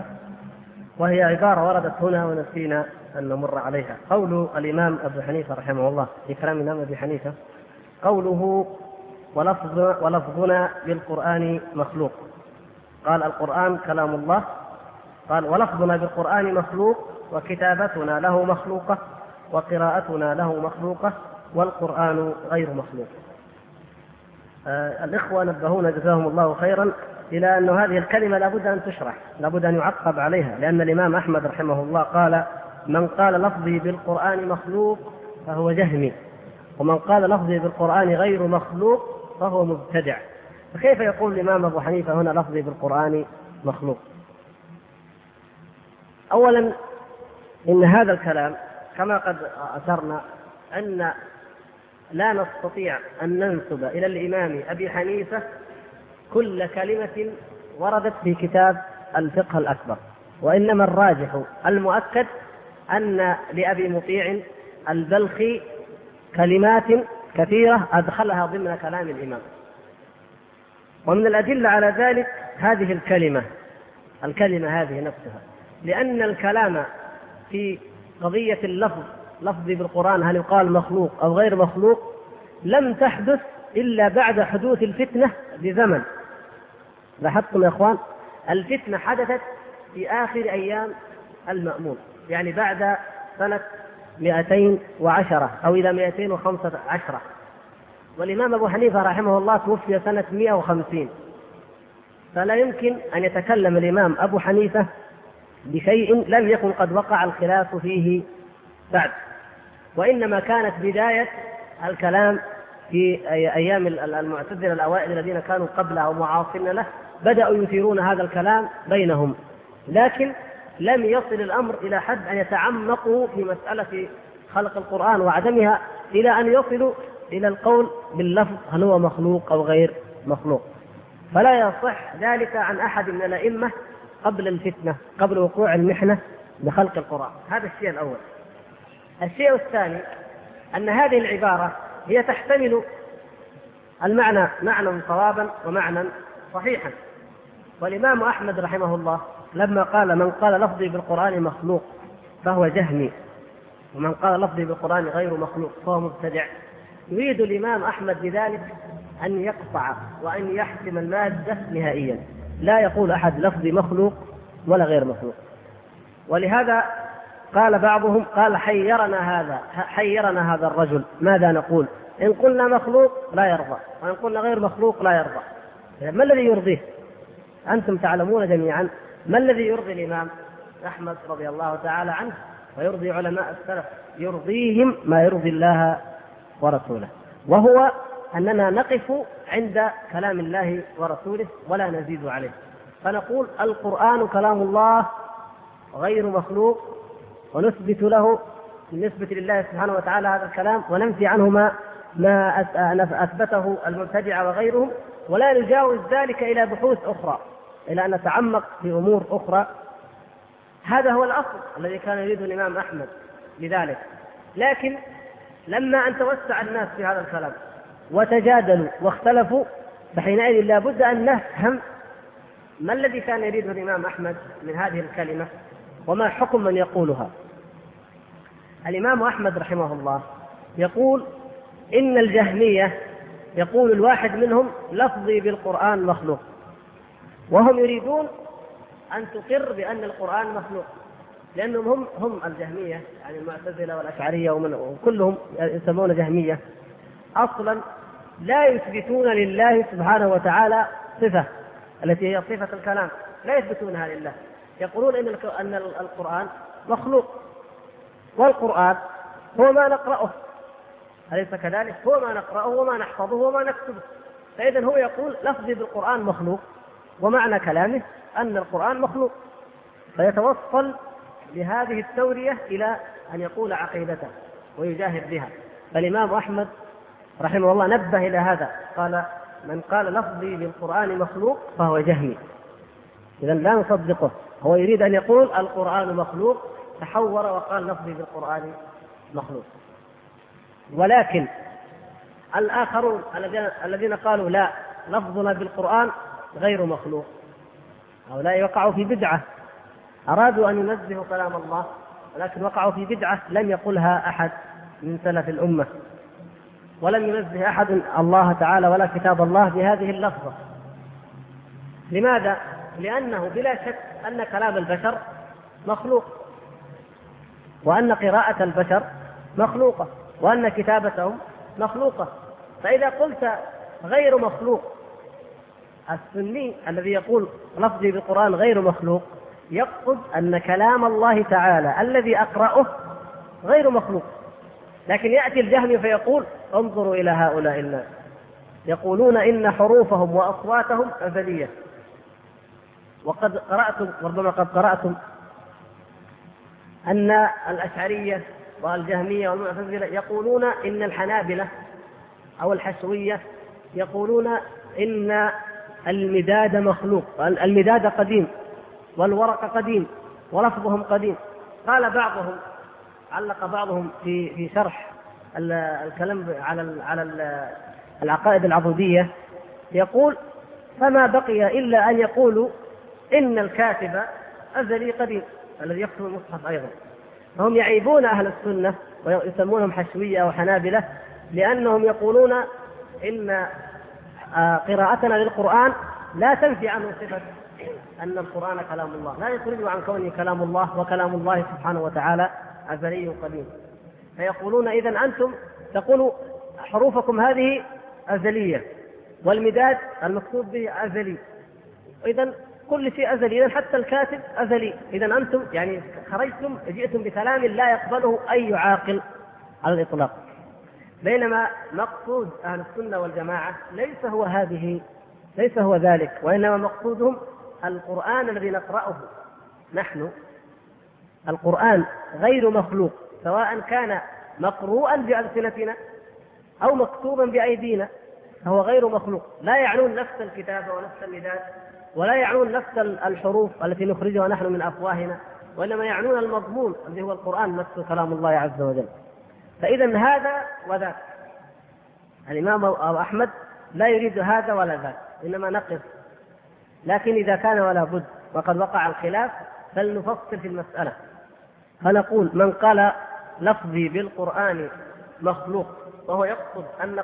وهي عبارة وردت هنا ونسينا أن نمر عليها. قول الإمام أبو حنيفة رحمه الله في كلام الإمام أبي حنيفة، قوله: ولفظنا بالقرآن مخلوق. قال: القرآن كلام الله. قال: ولفظنا بالقرآن مخلوق، وكتابتنا له مخلوقة، وقراءتنا له مخلوقة، والقرآن غير مخلوق. الإخوة نبهونا جزاهم الله خيرا إلى أن هذه الكلمة لابد أن تشرح، لابد أن يعقب عليها، لأن الإمام أحمد رحمه الله قال: من قال لفظي بالقرآن مخلوق فهو جهمي، ومن قال لفظي بالقرآن غير مخلوق فهو مبتدع. فكيف يقول الإمام أبو حنيفة هنا لفظي بالقرآن مخلوق؟ أولا إن هذا الكلام كما قد أثرنا أن لا نستطيع أن ننسب إلى الإمام أبي حنيفة كل كلمة وردت في كتاب الفقه الأكبر، وإنما الراجح المؤكد أن لأبي مطيع البلخي كلمات كثيرة أدخلها ضمن كلام الإمام. ومن الأدلة على ذلك هذه الكلمة هذه نفسها، لأن الكلام في قضية لفظ بالقرآن هل يقال مخلوق أو غير مخلوق لم تحدث إلا بعد حدوث الفتنة بزمن. لاحظتم يا إخوان، الفتنة حدثت في آخر أيام المأمون، يعني بعد سنة 210 أو إلى 215، والإمام أبو حنيفة رحمه الله توفي سنة 150، فلا يمكن أن يتكلم الإمام أبو حنيفة بشيء لم يكن قد وقع الخلاف فيه بعد، وإنما كانت بداية الكلام في أيام المعتزلة الأوائل الذين كانوا قبله ومعاصرين له، بدأوا يثيرون هذا الكلام بينهم، لكن لم يصل الأمر إلى حد أن يتعمقوا في مسألة خلق القرآن وعدمها إلى أن يصلوا إلى القول باللفظ هل هو مخلوق أو غير مخلوق. فلا يصح ذلك عن أحد من الأئمة قبل الفتنة، قبل وقوع المحنة بخلق القرآن. هذا الشيء الأول. الشيء الثاني أن هذه العبارة هي تحتمل المعنى معنى صوابا ومعنى صحيحا. والإمام أحمد رحمه الله لما قال من قال لفظي بالقرآن مخلوق فهو جهمي، ومن قال لفظي بالقرآن غير مخلوق فهو مبتدع، يريد الإمام أحمد بذلك أن يقطع وأن يحسم المادة نهائيا، لا يقول أحد لفظي مخلوق ولا غير مخلوق. ولهذا قال بعضهم قال حيرنا هذا الرجل ماذا نقول؟ إن قلنا مخلوق لا يرضى، وإن قلنا غير مخلوق لا يرضى. ما الذي يرضيه؟ أنتم تعلمون جميعا ما الذي يرضي الإمام أحمد رضي الله تعالى عنه ويرضي علماء السلف؟ يرضيهم ما يرضي الله ورسوله، وهو أننا نقف عند كلام الله ورسوله ولا نزيد عليه، فنقول القرآن كلام الله غير مخلوق، ونثبت له بالنسبة لله سبحانه وتعالى هذا الكلام، وننفي عنه ما أثبته المبتدعة وغيرهم، ولا نجاوز ذلك إلى بحوث أخرى، إلى أن نتعمق في أمور أخرى. هذا هو الأصل الذي كان يريده الإمام أحمد بذلك. لكن لما أن توسع الناس في هذا الكلام وتجادلوا واختلفوا، فحينئذ لا بد أن نفهم ما الذي كان يريده الإمام أحمد من هذه الكلمة وما حكم من يقولها. الإمام أحمد رحمه الله يقول إن الجهمية يقول الواحد منهم لفظي بالقرآن مخلوق، وهم يريدون أن تقر بأن القرآن مخلوق، لأنهم هم الجهمية، يعني المعتزلة والأشعرية وكلهم يسمون جهمية، أصلا لا يثبتون لله سبحانه وتعالى صفة التي هي صفة الكلام، لا يثبتونها لله، يقولون أن القرآن مخلوق، والقرآن هو ما نقرأه، أليس كذلك؟ هو ما نقرأه وما نحفظه وما نكتبه. فإذا هو يقول لفظي بالقرآن مخلوق، ومعنى كلامه أن القرآن مخلوق، فيتوصل بهذه التورية إلى أن يقول عقيدته ويجاهد بها. فالإمام أحمد رحمه الله نبه إلى هذا، قال من قال لفظي بالقرآن مخلوق فهو جهمي، إذن لا نصدقه، هو يريد أن يقول القرآن مخلوق، تحور وقال لفظي بالقرآن مخلوق. ولكن الآخرون الذين قالوا لا لفظنا بالقرآن غير مخلوق، هؤلاء وقعوا في بدعة، أرادوا أن ينزهوا كلام الله، ولكن وقعوا في بدعة لم يقلها أحد من سلف الأمة، ولم ينزه أحد الله تعالى ولا كتاب الله بهذه اللفظة. لماذا؟ لأنه بلا شك أن كلام البشر مخلوق، وأن قراءة البشر مخلوقة، وأن كتابتهم مخلوقة. فإذا قلت غير مخلوق، السني الذي يقول لفظي بالقرآن غير مخلوق يقصد أن كلام الله تعالى الذي أقرأه غير مخلوق. لكن يأتي الجهمي فيقول انظروا إلى هؤلاء الناس يقولون إن حروفهم وأصواتهم أزلية، وقد قرأتم وربما قد قرأتم أن الأشعرية والجهمية والمعتزلة يقولون إن الحنابلة أو الحشوية يقولون إن المداد مخلوق، المداد قديم والورق قديم ولفظهم قديم. قال بعضهم، علق بعضهم في شرح الكلام على العقائد العبودية، يقول: فما بقي إلا أن يقولوا إن الكاتب أزلي قديم الذي يكتب المصحف أيضا. فهم يعيبون أهل السنة ويسمونهم حشوية أو حنابلة، لأنهم يقولون إن قراءتنا للقرآن لا تنفي عنه صفة أن القرآن كلام الله، لا يخرج عن كونه كلام الله، وكلام الله سبحانه وتعالى أزلي قديم. فيقولون: إذن أنتم تقولوا حروفكم هذه أزلية، والمداد المكتوب به أزلي، إذن كل شيء أزلي، إذن حتى الكاتب أزلي، إذن أنتم يعني خرجتم جئتم بكلام لا يقبله أي عاقل على الإطلاق. بينما مقصود أهل السنة والجماعة ليس هو ذلك، وإنما مقصودهم القرآن الذي نقرأه نحن. القرآن غير مخلوق، سواء كان مقروءا بألسنتنا أو مكتوبا بأيدينا، فهو غير مخلوق. لا يعنون نفس الكتابة ونفس المداد، ولا يعنون نفس الحروف التي نخرجها نحن من أفواهنا، وإنما يعنون المضمون الذي هو القرآن نفسه كلام الله عز وجل. فإذا هذا وذاك. الإمام أبو أحمد لا يريد هذا ولا ذاك، إنما نقف. لكن إذا كان ولا بد وقد وقع الخلاف فلنفصل في المسألة، فنقول: من قال لفظي بالقرآن مخلوق وهو يقصد أن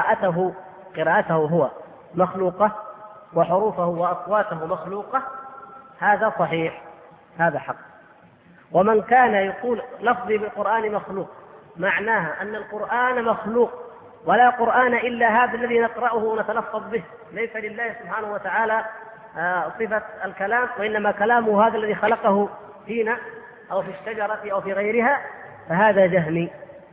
قراءته هو مخلوقة وحروفه وأصواته مخلوقة، هذا صحيح، هذا حق. ومن كان يقول لفظي بالقرآن مخلوق معناها أن القرآن مخلوق ولا قرآن إلا هذا الذي نقرأه ونتلفظ به، ليس لله سبحانه وتعالى صفة الكلام، وإنما كلامه هذا الذي خلقه فينا أو في الشجرة أو في غيرها، فهذا جهمي،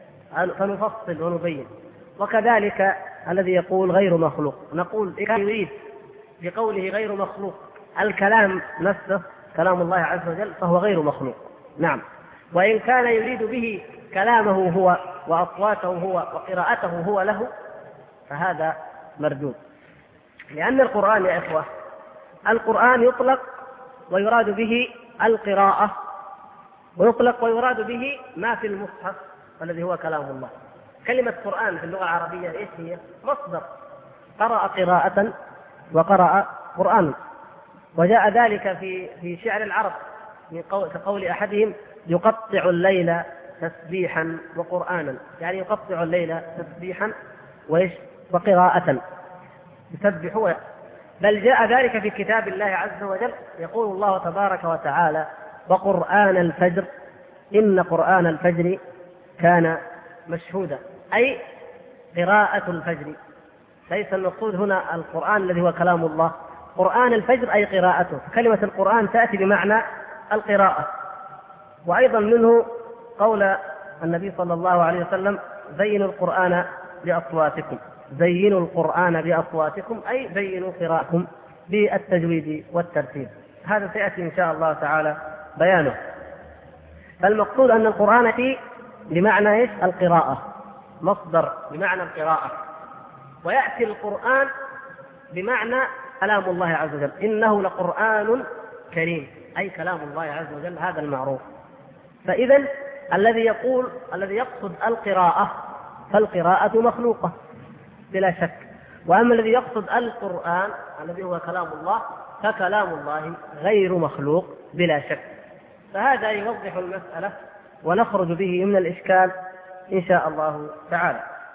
فنفصل ونبين. وكذلك الذي يقول غير مخلوق، نقول إذا يريد بقوله غير مخلوق الكلام نفسه كلام الله عز وجل فهو غير مخلوق، نعم. وإن كان يريد به كلامه هو وأصواته هو وقراءته هو له فهذا مردود. لأن القرآن يا إخوة، القرآن يطلق ويراد به القراءة، ويطلق ويراد به ما في المصحف الذي هو كلام الله. كلمة قرآن في اللغة العربية إيش هي؟ مصدر، قرأ قراءة وقرأ قرآن. وجاء ذلك في شعر العرب كقول أحدهم: يقطع الليل تسبيحا وقرآنا، يعني يقطع الليل تسبيحا وقراءة، يسبح. بل جاء ذلك في كتاب الله عز وجل، يقول الله تبارك وتعالى: وقرآن الفجر إن قرآن الفجر كان مشهودا، أي قراءة الفجر. ليس المقصود هنا القرآن الذي هو كلام الله، قرآن الفجر أي قراءته. كلمة القرآن تأتي بمعنى القراءة. وأيضا منه قول النبي صلى الله عليه وسلم: زينوا القرآن بأصواتكم، زينوا القرآن بأصواتكم، أي زينوا قراءتكم بالتجويد والترتيب. هذا سيأتي إن شاء الله تعالى بيانه. فالمقصود أن القرآن فيه بمعنى إيش؟ القراءة، مصدر بمعنى القراءة. ويأتي القرآن بمعنى كلام الله عز وجل، إنه لقرآن كريم، أي كلام الله عز وجل، هذا المعروف. فإذا الذي يقصد القراءة فالقراءة مخلوقة بلا شك، وأما الذي يقصد القرآن الذي هو كلام الله فكلام الله غير مخلوق بلا شك. فهذا يوضح المسألة ونخرج به من الإشكال إن شاء الله تعالى.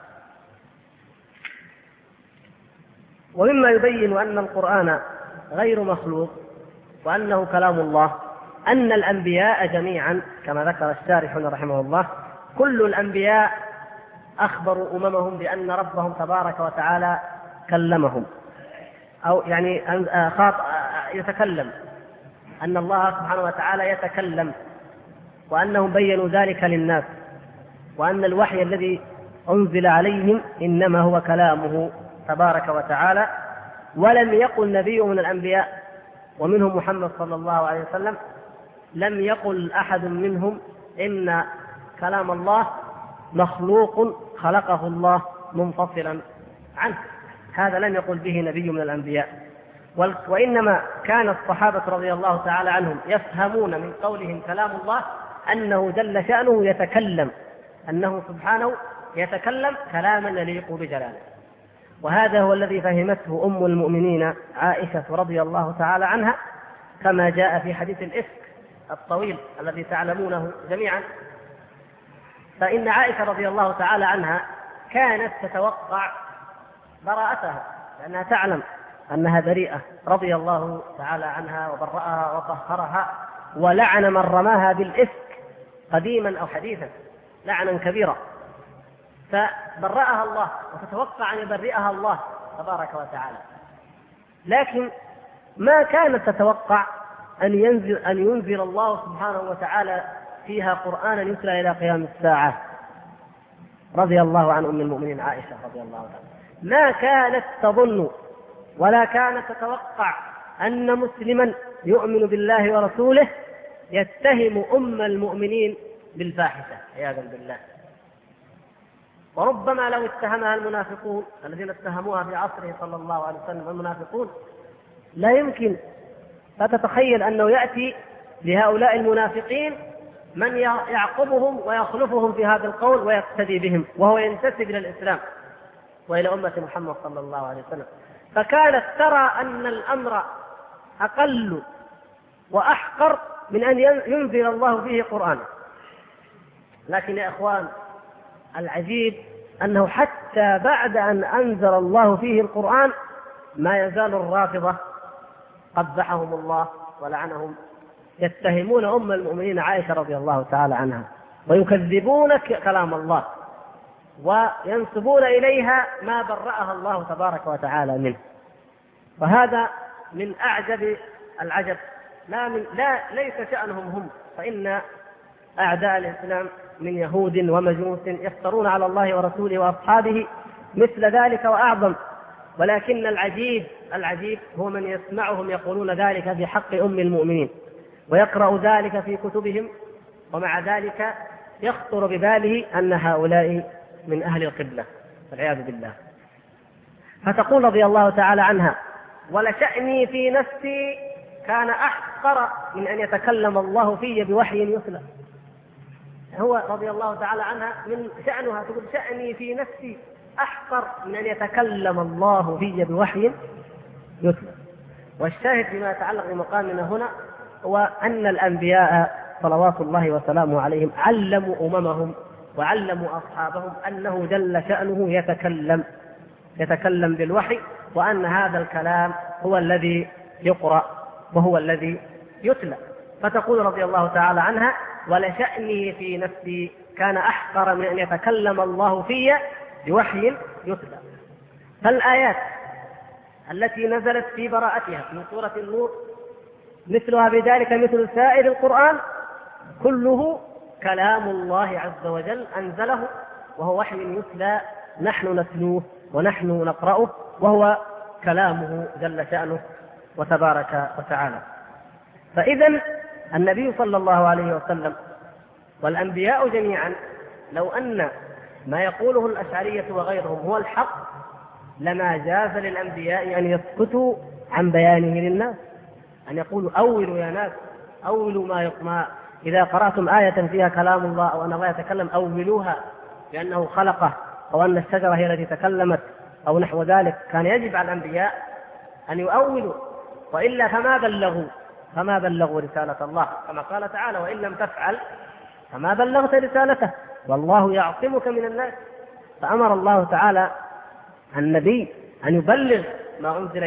ومما يبين أن القرآن غير مخلوق وأنه كلام الله أن الأنبياء جميعا كما ذكر الشارح رحمه الله، كل الأنبياء أخبروا أممهم بأن ربهم تبارك وتعالى كلمهم، أو يعني يتكلم، أن الله سبحانه وتعالى يتكلم، وأنهم بيّنوا ذلك للناس، وأن الوحي الذي أنزل عليهم إنما هو كلامه تبارك وتعالى. ولم يقل نبي من الأنبياء ومنهم محمد صلى الله عليه وسلم، لم يقل أحد منهم إن كلام الله مخلوق خلقه الله منفصلا عنه، هذا لم يقل به نبي من الأنبياء. وإنما كان الصحابة رضي الله تعالى عنهم يفهمون من قولهم كلام الله أنه جل شأنه يتكلم، أنه سبحانه يتكلم كلاما يليق بجلاله. وهذا هو الذي فهمته أم المؤمنين عائشة رضي الله تعالى عنها، كما جاء في حديث الإفك الطويل الذي تعلمونه جميعا. فإن عائشة رضي الله تعالى عنها كانت تتوقع براءتها، لأنها تعلم أنها بريئة رضي الله تعالى عنها وبرأها وطهرها، ولعن من رماها بالإفك قديما أو حديثا لعنا كبيرا، فبرأها الله وتتوقع أن يبرئها الله تبارك وتعالى. لكن ما كانت تتوقع أن ينزل الله سبحانه وتعالى فيها قرآنا يتلى إلى قيام الساعة، رضي الله عن أم المؤمنين عائشة رضي الله عنها. ما كانت تظن ولا كانت تتوقع أن مسلما يؤمن بالله ورسوله يتهم أم المؤمنين بالفاحشة عياذا بالله. وربما لو اتهمها المنافقون الذين اتهموها في عصره صلى الله عليه وسلم المنافقون، لا يمكن فتتخيل أنه يأتي لهؤلاء المنافقين من يعقبهم ويخلفهم في هذا القول ويقتدي بهم، وهو ينتسب إلى الإسلام وإلى أمة محمد صلى الله عليه وسلم. فكانت ترى أن الأمر أقل وأحقر من أن ينزل الله فيه قرآن. لكن يا إخوان، العجيب أنه حتى بعد أن أنزل الله فيه القرآن ما يزال الرافضة قبحهم الله ولعنهم يتهمون أم المؤمنين عائشة رضي الله تعالى عنها ويكذبون كلام الله وينسبون إليها ما برأها الله تبارك وتعالى منه. وهذا من أعجب العجب، ليس شأنهم هم، فإن أعداء الإسلام من يهود ومجوس يفترون على الله ورسوله وأصحابه مثل ذلك وأعظم. ولكن العجيب هو من يسمعهم يقولون ذلك في حق أم المؤمنين ويقرأ ذلك في كتبهم، ومع ذلك يخطر بباله أن هؤلاء من أهل القبلة والعياذ بالله. فتقول رضي الله تعالى عنها: ولشأني في نفسي كان أحقر من أن يتكلم الله في بوحي يتلى. هو رضي الله تعالى عنها من شأنها تقول: شأني في نفسي أحقر من أن يتكلم الله في بوحي يتلى. والشاهد فيما يتعلق بمقامنا هنا هو أن الأنبياء صلوات الله وسلامه عليهم علموا أممهم وعلموا أصحابهم أنه جل شأنه يتكلم بالوحي، وأن هذا الكلام هو الذي يقرأ وهو الذي يتلى. فتقول رضي الله تعالى عنها: ولشأني في نفسي كان أحقر من أن يتكلم الله في بوحي يتلى. فالآيات التي نزلت في براءتها من سورة النور مثلها بذلك مثل سائر القرآن كله كلام الله عز وجل أنزله، وهو وحي يتلى نحن نتلوه ونحن نقرأه، وهو كلامه جل شأنه وتبارك وتعالى. فإذا النبي صلى الله عليه وسلم والأنبياء جميعا لو أن ما يقوله الأشعرية وغيرهم هو الحق لما جاز للأنبياء أن يسكتوا عن بيانه للناس، أن يقولوا: أولوا يا ناس، أولوا ما إذا قرأتم آية فيها كلام الله أو أن الله يتكلم أولوها لأنه خلقه، أو أن الشجرة هي التي تكلمت أو نحو ذلك. كان يجب على الأنبياء أن يؤولوا، وإلا فما بلغوا رسالة الله، كما قال تعالى: وإن لم تفعل فما بلغت رسالته والله يعصمك من الناس. فأمر الله تعالى النبي أن يبلغ ما أنزل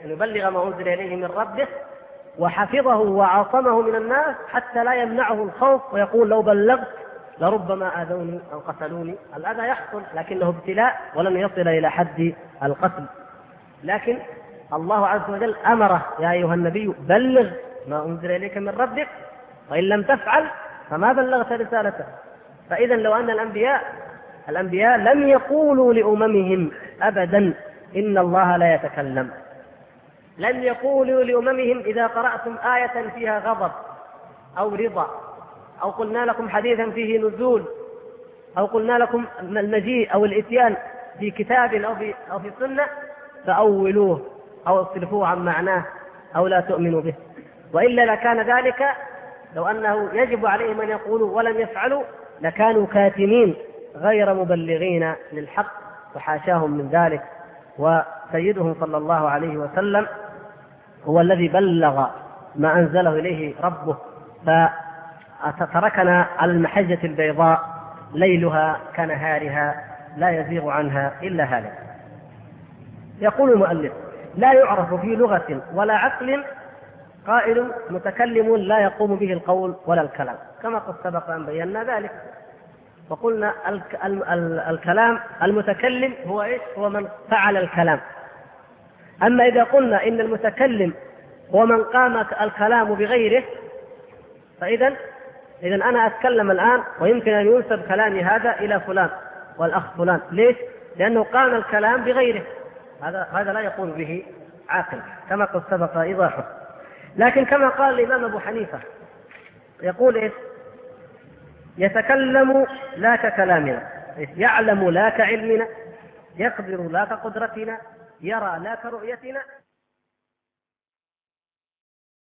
إليه من ربه، وحفظه وعصمه من الناس حتى لا يمنعه الخوف ويقول: لو بلغت لربما آذوني أو قتلوني. الأذى يحصل لكنه ابتلاء ولن يصل إلى حد القتل. لكن الله عز وجل أمره: يا أيها النبي بلغ ما أنزل إليك من ربك وإن لم تفعل فما بلغت رسالته. فإذا لو أن الأنبياء لم يقولوا لأممهم أبدا إن الله لا يتكلم، لم يقولوا لأممهم إذا قرأتم آية فيها غضب أو رضا، أو قلنا لكم حديثا فيه نزول، أو قلنا لكم المجيء أو الإتيان في كتاب أو في سنة، فأولوه أو اصرفوه عن معناه أو لا تؤمنوا به، وإلا لكان ذلك لو أنه يجب عليهم أن يقولوا ولم يفعلوا لكانوا كاتمين غير مبلغين للحق، وحاشاهم من ذلك. وسيدهم صلى الله عليه وسلم هو الذي بلغ ما أنزله إليه ربه، فتركنا على المحجة البيضاء ليلها كنهارها لا يزيغ عنها إلا هالك. يقول المؤلف: لا يعرف في لغة ولا عقل قائل متكلم لا يقوم به القول ولا الكلام، كما قد سبق أن بينا ذلك. وقلنا الكلام المتكلم هو إيش؟ هو من فعل الكلام. أما إذا قلنا إن المتكلم هو من قام الكلام بغيره، فإذا أنا أتكلم الآن ويمكن أن ينسب كلامي هذا إلى فلان والأخ فلان. ليش؟ لأنه قام الكلام بغيره، هذا لا يقول به عاقل كما قد سبق إيضاحه. لكن كما قال الإمام أبو حنيفة يقول إيش؟ يتكلم لا ككلامنا، يعلم لا كعلمنا، يقدر لا كقدرتنا، يرى لا كرؤيتنا.